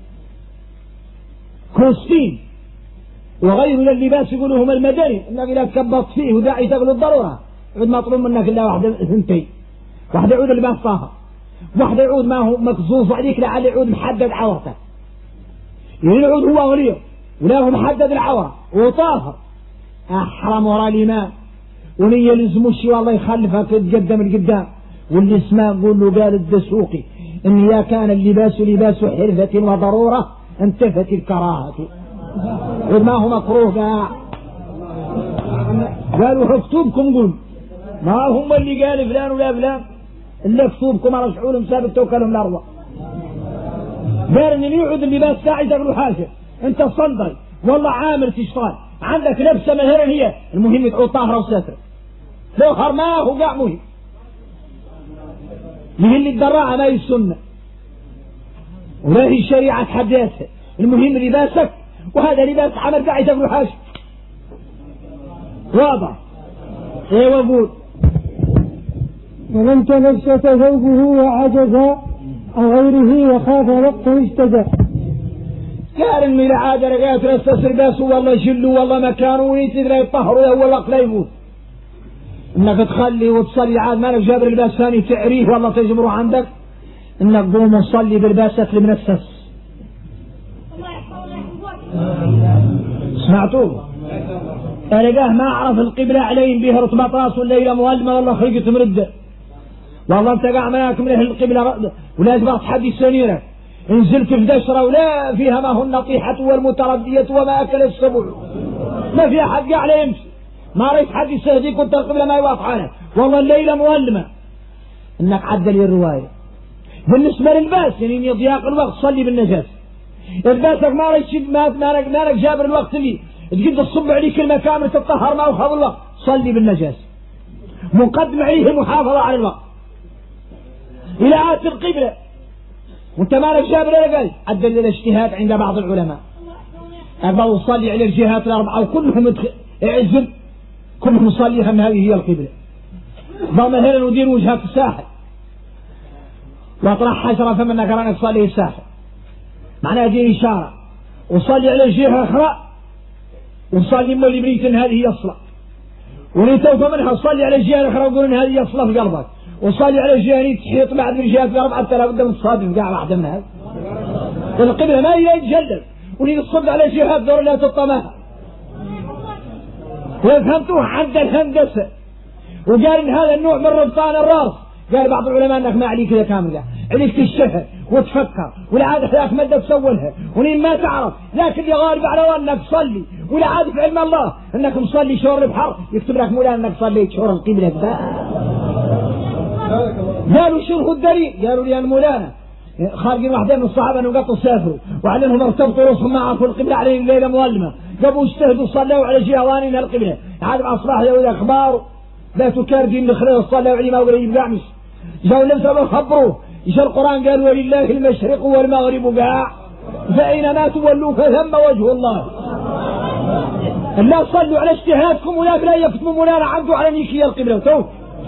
كروستين وغير اللباس يقولوا هم المدني انك اذا كبط فيه وداعي تغلو الضرورة عود مطلوب منك الا واحدة ثنتين. واحدة يعود اللباس طاهر واحدة يعود ما هو مكزوف عليك لعل يعود محدد عورته يعود هو وليه ولا هو محدد العورة وطاهر احرم وراء الامام وني يلزموا الشيء والله يخلفك تقدم القدام. واللي اسمه قول له قال الدسوقي ان اذا كان اللباس لباس حرفة وضرورة انتفت الكراهة وما هو مكروه قاع. قالوا اكتبكم قول ما هم اللي قال فلان ولا فلان اللي اكتبكم ارشحوا لهم سابق توكلهم الارض. قال ان يعود اللباس ساعي تقولوا حاجة انت صندل والله عامل تشتغل عندك لبسة مهرة هي المهم تعود طاهرة وسترة لو خرماه وقع مهم مهم الدراعة ما هي السنة ولا هي الشريعة تحدياتها. المهم لباسك وهذا لباس عمل داعي تقول حاجة واضح. ايه وقول. ومن تنشت ثوبه وعجز عن غيره وخاف وقته اجتزى. قال ان العادة رقات رسس لباسه والله يشلوا والله مكانه ويتدرى يطهروا اول وقت لا يموت انك تخلي وتصلي عاد مالك جابر الباس ثاني تعريه والله تجمره عندك انك قوم وصلي بالباسك المنسس. سمعتوه ألقاه ما أعرف القبلة عليهم بيهرط مطاس والليلة مولمة والله خلقت مردة والله انت قاع مناك من اهل القبلة ولازم تحدي سنيرك، نزلت في دشرة ولا فيها ما هو النطيحة والمتردية وما أكل السبع، ما في أحد قاع لا يمشي، ما رأيت حد يستهديك كنت القبلة ما يواضح عنك، والله الليلة مولمة انك عدل لي الرواية. بالنسبة للباس يعني ضياق الوقت صلي بالنجاسة، الباسك ما رأيت مالك جابر الوقت اللي تقد الصب عليه كلمة كاملة تتطهر ما وخذ الوقت صلي بالنجاسة، مقدم عليه المحافظة على الوقت إلى عاد القبلة، وانت مالك جابر ولا قال عدل الاجتهاد عند بعض العلماء أبغى يصلي على الجهات الأربعة وكلهم يعزم كلهم يصليها من هذه هي القبلة. ضم هنا ندير وجهة الساحل واطرح حجرة فمن كرانك تصلي الساحل، معناها دي إشارة، وصلي على الجهة أخرى وصلي من اللي بريت هذه هي الصلاة، وليتوفى منها صلي على الجهة الأخرى وقول إن هذه هي الصلاة في قلبك، وصلي على الجهة تحيط بعد من الجهات الأربعة حتى لا بد من الصادم قاع واحدة من هذا. القبلة ما هي يتجلل ونريد الصد على الجهات دور لا تطمها. وفهمتوه عند الهندسة وقال إن هذا النوع من ربطان الراس، قال بعض العلماء انك ما عليك كذا كامل، عليك تشتهر وتفكر والعادة ذاك مدة تسولها ونين ما تعرف، لكن اللي غالب على انك تصلي والعادة في علم الله انك مصلي شهر البحر يكتب لك مولانا انك صليت شهر القبلة. قالوا شنو الدليل؟ قالوا لي مولانا خارجين واحدين من الصحابة انه قطوا سافروا وعلمهم ارتبطوا رؤوسهم ما عرفوا القبلة عليهم ليلة مظلمة، قبوا اجتهدوا صلوا على جهوانين القبلة، عاد اصبح له الاخبار لا تكاردين الخير صلوا عليه ما قريب قامش، جاءوا نفسهم خبروه جاء القرآن قال ولله المشرق والمغرب قاع فأينما تولوا فثم وجه الله. لا صلوا على اجتهادكم ولا بلا يكتموا مولانا عنده على نيكية القبلة توه.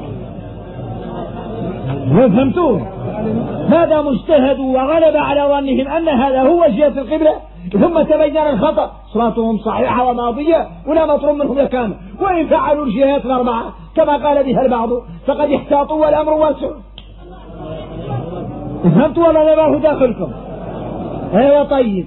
فهمتوه؟ هذا مجتهد وغلب على ظنهم أن هذا هو جهة القبلة، ثم تبين الخطأ، صلاتهم صحيحة وماضية ولا مطلوب منهم لكامل، وإن فعلوا الجهات الأربعة كما قال بها البعض فقد احتاطوا والأمر واسع. فهمتوا ولا لا؟ هو داخلكم. ايوه طيب.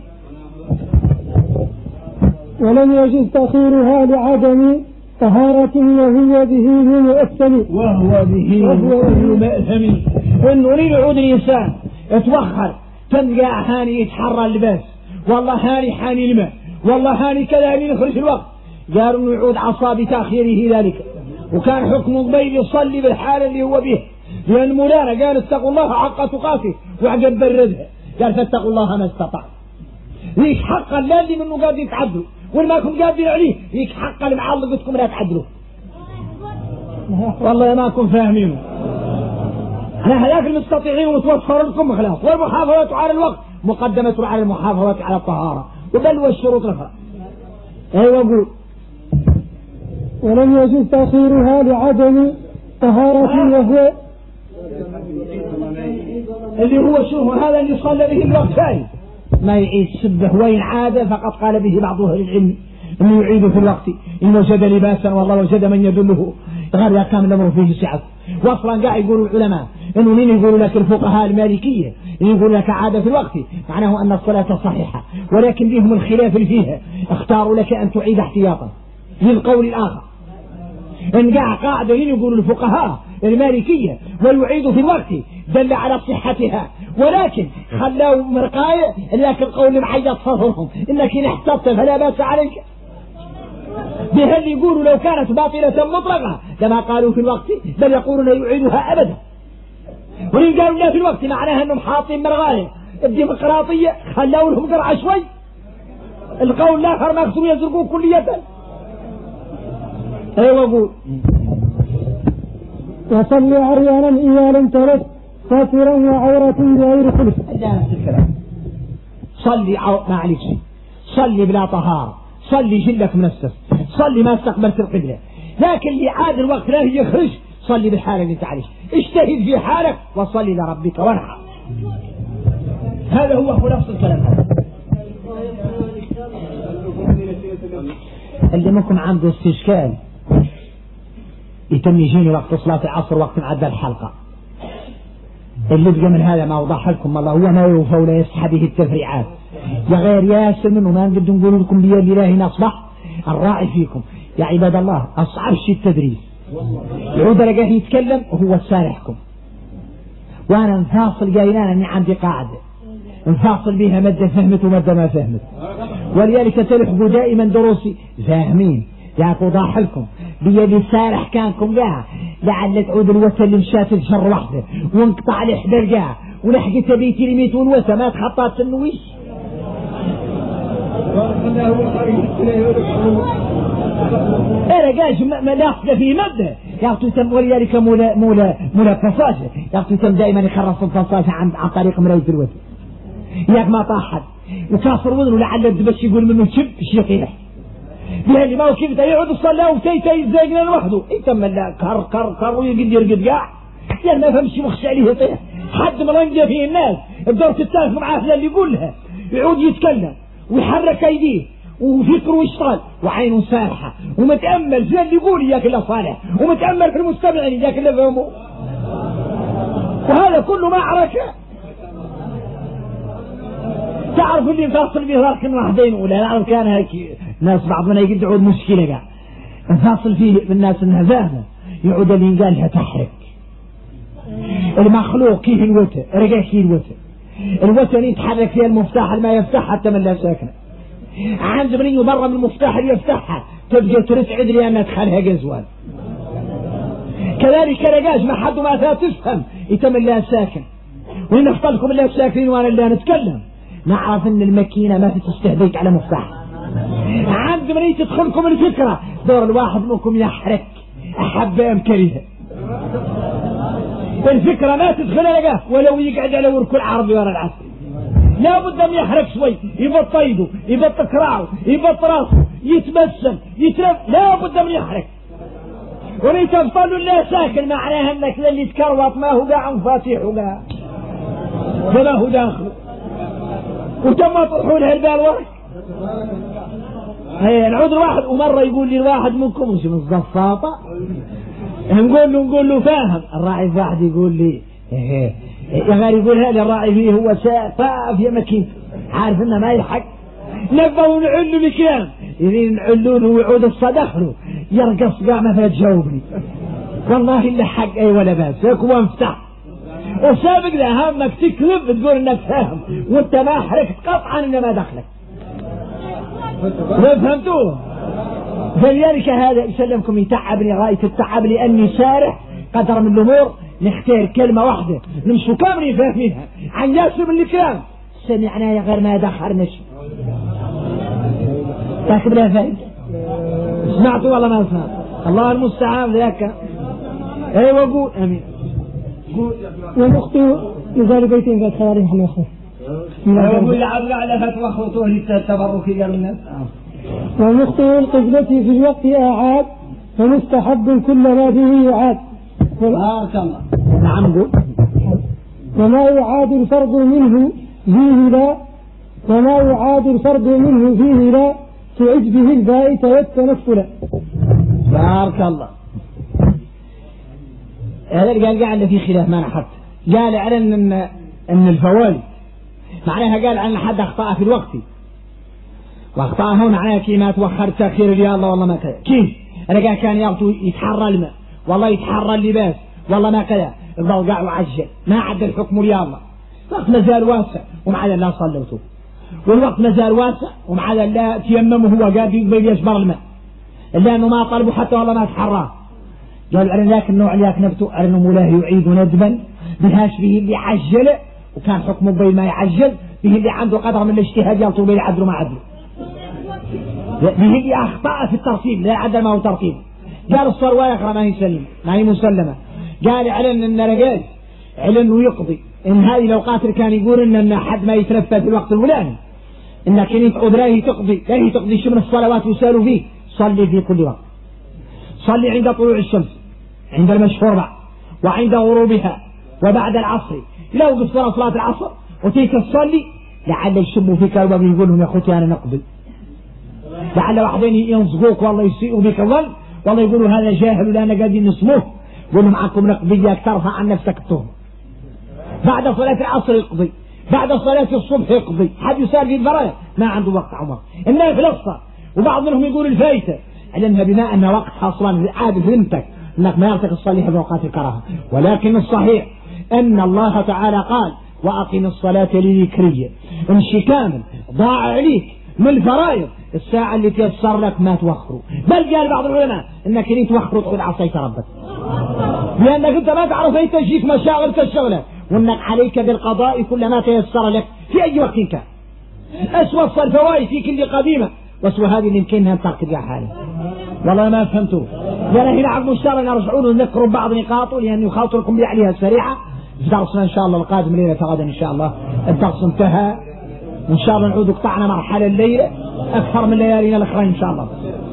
ولم يجوز تأخيرها لعدم طهارة وهو به مؤثم، وهو به مؤثم. إنه يعود الإنسان يتوخر تلقى هاني يتحرى اللباس، والله هاني حاني الماء، والله هاني كذا يخرج الوقت، قالوا انه يعود عصا بتأخيره ذلك، وكان حكم قبيل يصلي بالحال اللي هو به، لأن مولانا قال اتقوا الله حق تقاته وعقب بردها قال فاتقوا الله ما استطعتم. ليك حقا لا اللي منه قادر يتعدلوا وما كنتم قادرين عليه، ليك حقا المعلقتكم لا تعدلوا. والله ما كنتم فاهمينه. أنا هلاك المستطيعين ومتوفر لكم خلاص، والمحافظة على الوقت مقدمة على المحافظة على الطهارة وبل والشروط الأخرى. أيوة قول. ولم يجوز تأخيرها لعدم طهارة وهو اللي هو شنو هذا اللي صلى به الوقت ثاني ما يعيد سبه وين عاد، فقد قال به بعض أهل العلم انه يعيد في الوقت ان وجد لباسا والله وجد من يدله غير كان الامر فيه سعه. واصلا قاعد يقولوا العلماء انه مين يقولوا لك الفقهاء المالكيه يقولوا لك عاده في الوقت معناه ان الصلاه صحيحه، ولكن بهم الخلاف اللي فيها اختاروا لك ان تعيد احتياطا للقول الاخر. ان قاعده يقولوا الفقهاء المالكيه ويعيد في الوقت دل على صحتها، ولكن خلوا مرقاية لكن القول معيط صدرهم انك ان احتطت فلا باس عليك بها. اللي يقولوا لو كانت باطلة مطلقة لما قالوا في الوقت بل يقولون يعيدها ابدا، وإن قالوا لا في الوقت معناها انهم حاطين مرغاية الديمقراطية خلوا لهم قرعة شوي. القول الاخر ما كسوا يزرقوه كلية. ايوه قول. وصلي عريانا إذا لم ترد سافرا وعورة بغير خلف. صلي ما عليك شيء، صلي بلا طهارة، صلي جلك منسس، صلي ما استقبلت القبلة، لكن اللي عاد الوقت لا يخرج صلي بالحالة اللي انت عليه، اجتهد في حالك وصلي لربك وانحر. هذا هو خلاصة الكلام. اللي منكم عنده استشكال يتم يجيني وقت صلاة العصر وقت عدى الحلقة، اللي بقى من هذا ما وضح لكم الله هو ما يوفى ولا يصحى به التفريعات يا غير ياسر منه ما نقدر نقول لكم بيا الإله أصبح الراعي فيكم يا عباد الله. أصعب شيء التدريس، يعود لقاه يتكلم وهو سارحكم وانا مفاصل قايلان اني عندي قاعدة مفاصل بها مادة فهمت ومادة ما فهمت، ولذلك تلحقوا دائما دروسي فاهمين ياكو ضاحلكم بيدي سارح كانكم قاع لعل تعود الوسى اللي مشات الشر وحده وانقطع الإحدى قاع ولحقت بيتي لميت والوسى ما تخطات النويش. انا قاش ما لاحظ في مادة يعطوا تم، ولذلك مولا فصاجة يعطوا تم دائما يخرص الفصاجة عن طريق مراية الوسى ياك ما طاحت وكافر وذنه لعل الدبش يقول منه شب يطيح بها اللي ما هو كيف يقعد الصلاة وتيتا يزاقنا لوحده يتم لا كر ويقد يرقد قاع يعني ما فهمش مخشى عليه يطيح حد مرنجة فيه الناس بدورة التالف معاه اللي يقولها يعود يتكلم ويحرك ايديه وفكره يشتغل وعينه سارحة ومتأمل في اللي يقول ياك الله صالح ومتأمل في المستمعين ياك الله فهمه، وهذا كله معركة. تعرف اللي نفاصل به ذاك واحدين ولا نعرف كان هيك ناس بعضنا يقدعوا المشكلة قاع نفاصل فيه بالناس انها فاهمة يعود اللي ينقالها تحرك المخلوق كيف الوتر رجع كيف الوتر يتحرك فيها المفتاح ما يفتح حتى من لا ساكنة عند من يبرم من المفتاح اللي يفتحها تبقى ترتعد لي أن ادخلها جزوان. كذلك رجاج ما حد ما تفهم يتم لا ساكن ونختلكم الله ساكنين وانا اللي نتكلم نعرف ان الماكينة ما تستهديك على مفتاح عند من تدخلكم الفكرة دور الواحد منكم يحرك احب امكريها الفكرة ما تدخل لقاه ولو يقعد على ورك العربي ورا العسل لا بد ان يحرك شوي يبط ايده يبط كراعه يبط راسه يتبسم يترف لا بد من يحرك وليس تفضل لا ساكن معناها انك اللي تكروط ما هو قاع مفاتيح وقاع ولا هو داخل وتم طرحوا لها البال ورك. هي العود الواحد ومرة يقول لي الواحد منكم مش من الزفاطة نقول له فاهم الراعي واحد يقول لي يا غير يقول هذا الراعي فيه هو فاف يا مكين عارف انه ما يلحق نبغوا نعلوا الكلام يريد نعلوا له ويعود الصدخله يرقص قاع ما تجاوبني والله الا حق اي ولا باس هيك وانفتح وسابق له همك تكذب تقول انك فاهم وانت ما حركت قطعا ان ما دخلك ما فهمتوه. فلذلك هذا يسلمكم يتعبني غاية التعب لاني سارح قدر من الامور نختار كلمة واحدة نمشوا كاملين فاهمينها عن ياسر من الكلام سمعناه غير ما دخرنش تاخذ لها فائدة سمعتوا ولا ما سمعت الله المستعان ذاك ايوه قول امين قول ونخطئ لذلك بيتين قد خواري محمد أخوه ويقول لعب لعلفت وخطوه للتبرك قال الناس ونخطئ القبلة في الوقت أعاد فمستحب كل ما به يعاد بارك الله. نعم قول وما يعاد الفرض منه فيه لا تعج به البائت والتنفل. بارك الله. هذا اللي قال في خلاف ما نحط قال على ان الفوائد معناها قال عن حد اخطأ في الوقت واخطأ هون معناها كيما توخر تأخير الله والله ما كذا كيف انا قال كان يغطو يتحرى الماء والله يتحرى اللباس والله ما كذا الضوء قاع وعجل ما عد الحكم رياضة الوقت مازال واسع ومع لا صلوته والوقت مازال واسع ومع لا تيممه هو قال يشبر الماء لأنه ما طلبوا حتى والله ما تحراه قال على ذاك النوع اللي نبتو على انه مولاه يعيد ندبا بهاش به اللي عجل وكان حكمه بين ما يعجل به اللي عنده قدر من الاجتهاد يلطوا بين عدل وما عدل به اللي اخطأ في الترتيب لا عدل ما هو ترتيب قال الصروة يقرأ ما هي سليم ما هي مسلمة قال على ان رجال على انه يقضي ان هذه الاوقات اللي كان يقول ان حد ما يترفد في الوقت الفلاني انك يتعود لا تقضي شيء من الصلوات وسالوا فيه صلي في كل وقت صلي عند طلوع الشمس عند المشهور وعند غروبها وبعد العصر لو قصر صلاة العصر وتيك تصلي لعل يشبوا فيك ويقول لهم يا اخوتي انا نقبل لعل واحدين ينصقوك والله يسيئوا بك الظن والله يقولوا هذا جاهل ولا انا قاعدين نسموه قولوا معكم نقبيك ترفع عن نفسك التهم بعد صلاة العصر يقضي بعد صلاة الصبح يقضي حد يسال في الفرائض ما عنده وقت عمر الناس الأقصى وبعض منهم يقول الفايتة علمها بما أن وقت أصلا عاد فهمتك أنك ما يعطيك الصليح بأوقات الكراهة ولكن الصحيح أن الله تعالى قال وأقم الصلاة لذكري، امشي كامل ضاع عليك من الفرائض الساعة اللي تيسر لك ما توخروا. بل قال بعض العلماء انك اللي توخروا تقول عصيت ربك، لانك انت ما تعرف اي تجيك مشاغل كالشغلة، وانك عليك بالقضاء كل ما تيسر لك في اي وقت كان. اسوى الفوائد في كل قديمة واسوى هذه اللي يمكنها تركض يا حالي. والله ما فهمتوا. وانا هنا عقب مشترى نرجعون ونذكروا بعض نقاطه لان يخاطر لكم عليها السريعة في درسنا ان شاء الله القادم ليلة غدا ان شاء الله. الدرس انتهى وان شاء الله نعود قطعنا مرحلة الليلة اكثر من ليالينا الاخرين ان شاء الله.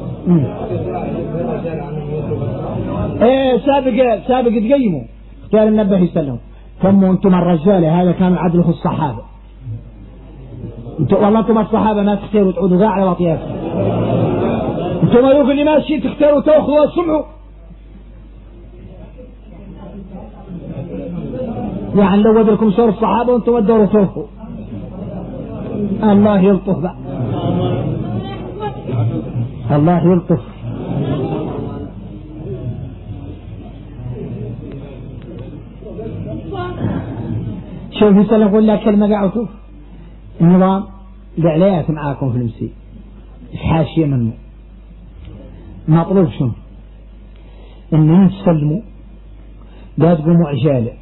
ايه سابق تقيموا اختار النبه يسلم ثم انتم الرجالة هذا كان عدله الصحابة. والله انتم الصحابة ما تختاروا تعودوا قاع على وطيات. انتم ايوك اللي ماشيين تختاروا تاخذوا وتسمعوا. يعني لو ودلكم صور الصحابة وانتم ودوروا توخوا. الله يلطف بقى، الله يلطف. شوف يسأل يقول لك كلمة قاعدوا النظام الإعلانات معاكم في المسيح حاشية منه مطلوب شنو إن تسلموا لا تقوموا عجالة.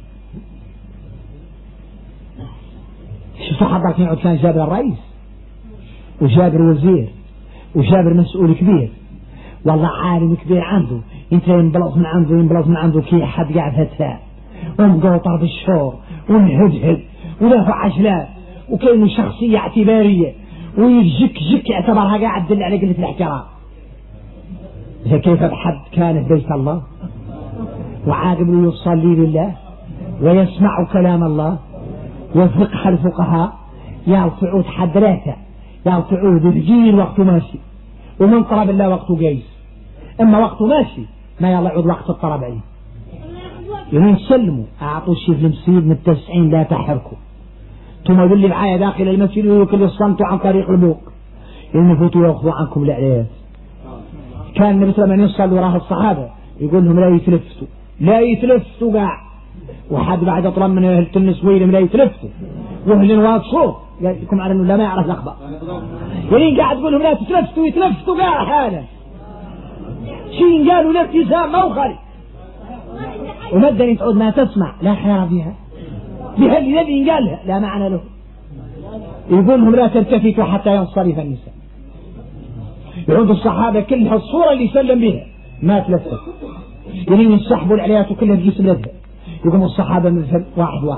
شوف حضرتك يقعد كان جابر الرئيس وجابر وزير وجابر مسؤول كبير والله عالم كبير عنده انت ينبلغ من عنده كي حد قاعد هتفاء ومقوطر بالشور ونهدهد ودافع عجلات وكأنه شخصية اعتبارية ويجك يعتبرها قاعد تدل على قلة الاحترام. كيف بحد كان في بيت الله وعاقب يصلي لله ويسمع كلام الله وفقه الفقهاء يرفعوا حدراته يرفعوا بالجيل وقته ماشي ومن طلب الله وقته جايز. اما وقته ماشي ما يلا يعود وقت الطلب عليه. يمين سلموا اعطوا الشيء في المسجد من 90 لا تحركوا ثم يقول لي معايا داخل المسجد ويوكل الصمت عن طريق البوق ينفوتوا ياخذوا عنكم الاعلانات. كان النبي صلى الله عليه وسلم يصلي وراه الصحابه يقول لهم لا يتلفتوا قاع وحد بعد طلب من اهل تونس ويلهم لا يتلفتوا واهل واقصوا قال لكم على انه لا ما يعرف الاخبار يعني قاعد تقول لهم لا يتلفتوا قاع حالا شيء قالوا الابتسام ما وخلي ومدني تعود ما تسمع لا حيرة بها الذي قالها لا معنى له. يقول لهم لا تلتفتوا حتى ينصرف النساء. يعود الصحابة كلها الصورة اللي سلم بها ما تلفت يعني ينسحبوا العليات وكلها الجسم لها. يقوموا الصحابة مثل واحد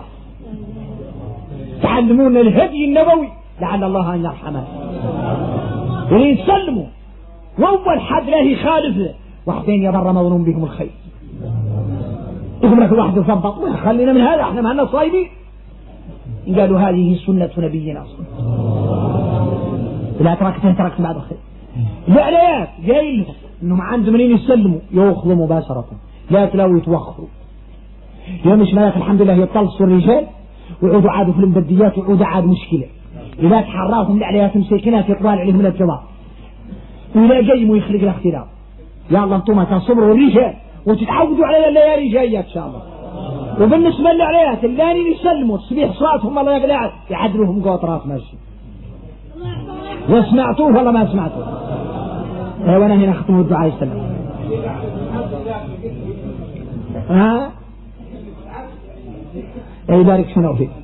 تعلمون الهدي النبوي لعل الله أن يرحمه يعني يسلموا وأول حد لا يخالف وحدين يضر مظلوم بهم الخير يقوم لك الواحد يثبط خلينا من هذا احنا معنا صايبين. قالوا هذه سنة نبينا أصلا لا تركت بعد الخير. الإعلانات جاي انهم عندهم منين يسلموا يأخذوا مباشرة لا تلاوي يتوخروا. يوم مش مالك الحمد لله يطلصوا الرجال ويعودوا عادوا في المبديات ويعودوا عاد مشكلة إذا تحراهم الإعلانات مسيكنات يطلع عليهم من الجواب ولا جيموا يخلق الاختلاف. يا الله انتم تصبروا الرجال وتتعودوا على الليالي جاية ان شاء الله. وبالنسبة للعليات اللاني يسلموا تصبيح صلاتهم الله يقلع يعدلوهم قوطرات ماشي وسمعتوه ولا ما سمعتوه. وانا هنا ختموا الدعاء يسلم يبارك شنو فيه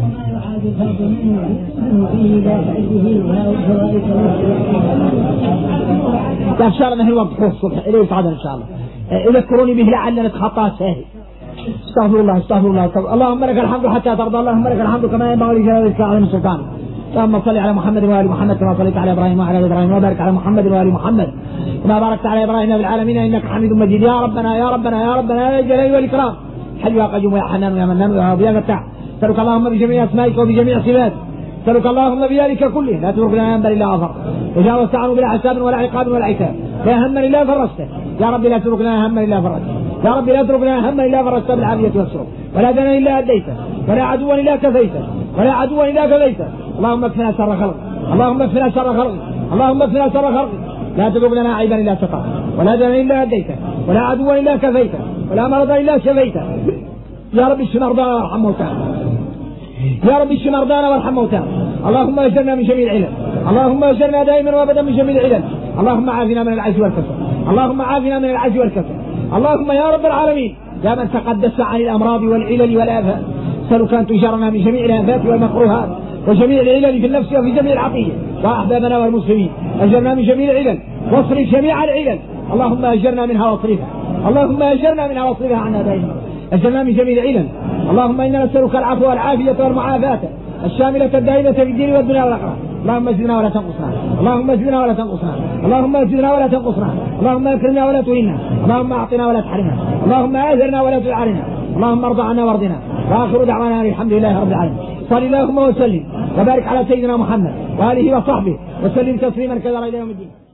ان شاء الله نحن نوضحوه الصبح اليه يتعادل ان شاء الله. اذكروني به لعلنا نتخطى سهل. استغفر الله اللهم لك الحمد حتى ترضى اللهم لك الحمد كما ينبغي لجلالك وعظيم سلطانك. اللهم صل على محمد وآل محمد كما صليت على إبراهيم وعلى آل إبراهيم وبارك على محمد وآل محمد كما باركت على إبراهيم في العالمين إنك حميد مجيد. يا ربنا يا الجلال والإكرام حي يا قيوم يا حنان يا منان يا رب يا فتاح سألك اللهم بجميع أسمائك وبجميع صفاتك سألك اللهم بذلك كله لا تتركنا ذنبا إلا غفرته وجاوزت عنه بلا حساب ولا عقاب ولا عتاب لا هما إلا فرجته. يا رب لا تتركنا هما إلا فرجته. يا رب لا تتركنا هما إلا فرجته بالعافية والسرور ولا دنا إلا أديته ولا عدوا إلا كفيته ولا عدوا إلا كفيته. اللهم اكفنا شر خلقك اللهم اكفنا شر خلقك اللهم اكفنا شر خلقك. لا تتركنا عيبا إلا سترته ولا دنا إلا أديته ولا عدوا إلا كفيته ولا مرضا إلا شفيته يا رب اشف مرضانا وارحم موتانا، يا رب اشف مرضانا وارحم موتانا. اللهم اجرنا من جميع العلل، اللهم اجرنا دائما وابدا من جميع العلل. اللهم عافنا من العجز والكسل، اللهم عافنا من العجز والكسل. اللهم يا رب العالمين يا من تقدس عن الامراض والعلل والافات، نسألك ان تجرنا من جميع الافات والمكروهات وجميع العلل في النفس وفي جميع العقيده، واحبابنا والمسلمين اجرنا من جميع العلل واصرف جميع العلل. اللهم اجرنا منها واصرفها، اللهم اجرنا منها واصرفها عنا دائما. اجرنا من جميع العلل. اللهم انا نسالك العفو والعافيه والمعافاه الشامله الدائمه في الدين والدنيا والاخره. اللهم اجزنا ولا تنقصنا، اللهم اجزنا ولا تنقصنا، اللهم اجزنا ولا تنقصنا، اللهم اكرمنا ولا تهنا، اللهم اعطنا ولا تحرمنا، اللهم اثرنا ولا تعرنا، اللهم ارض عنا وارضنا. واخر دعوانا الحمد لله رب العالمين. صل اللهم وسلم وبارك على سيدنا محمد واله وصحبه وسلم تسليما كثيرا الى يوم الدين.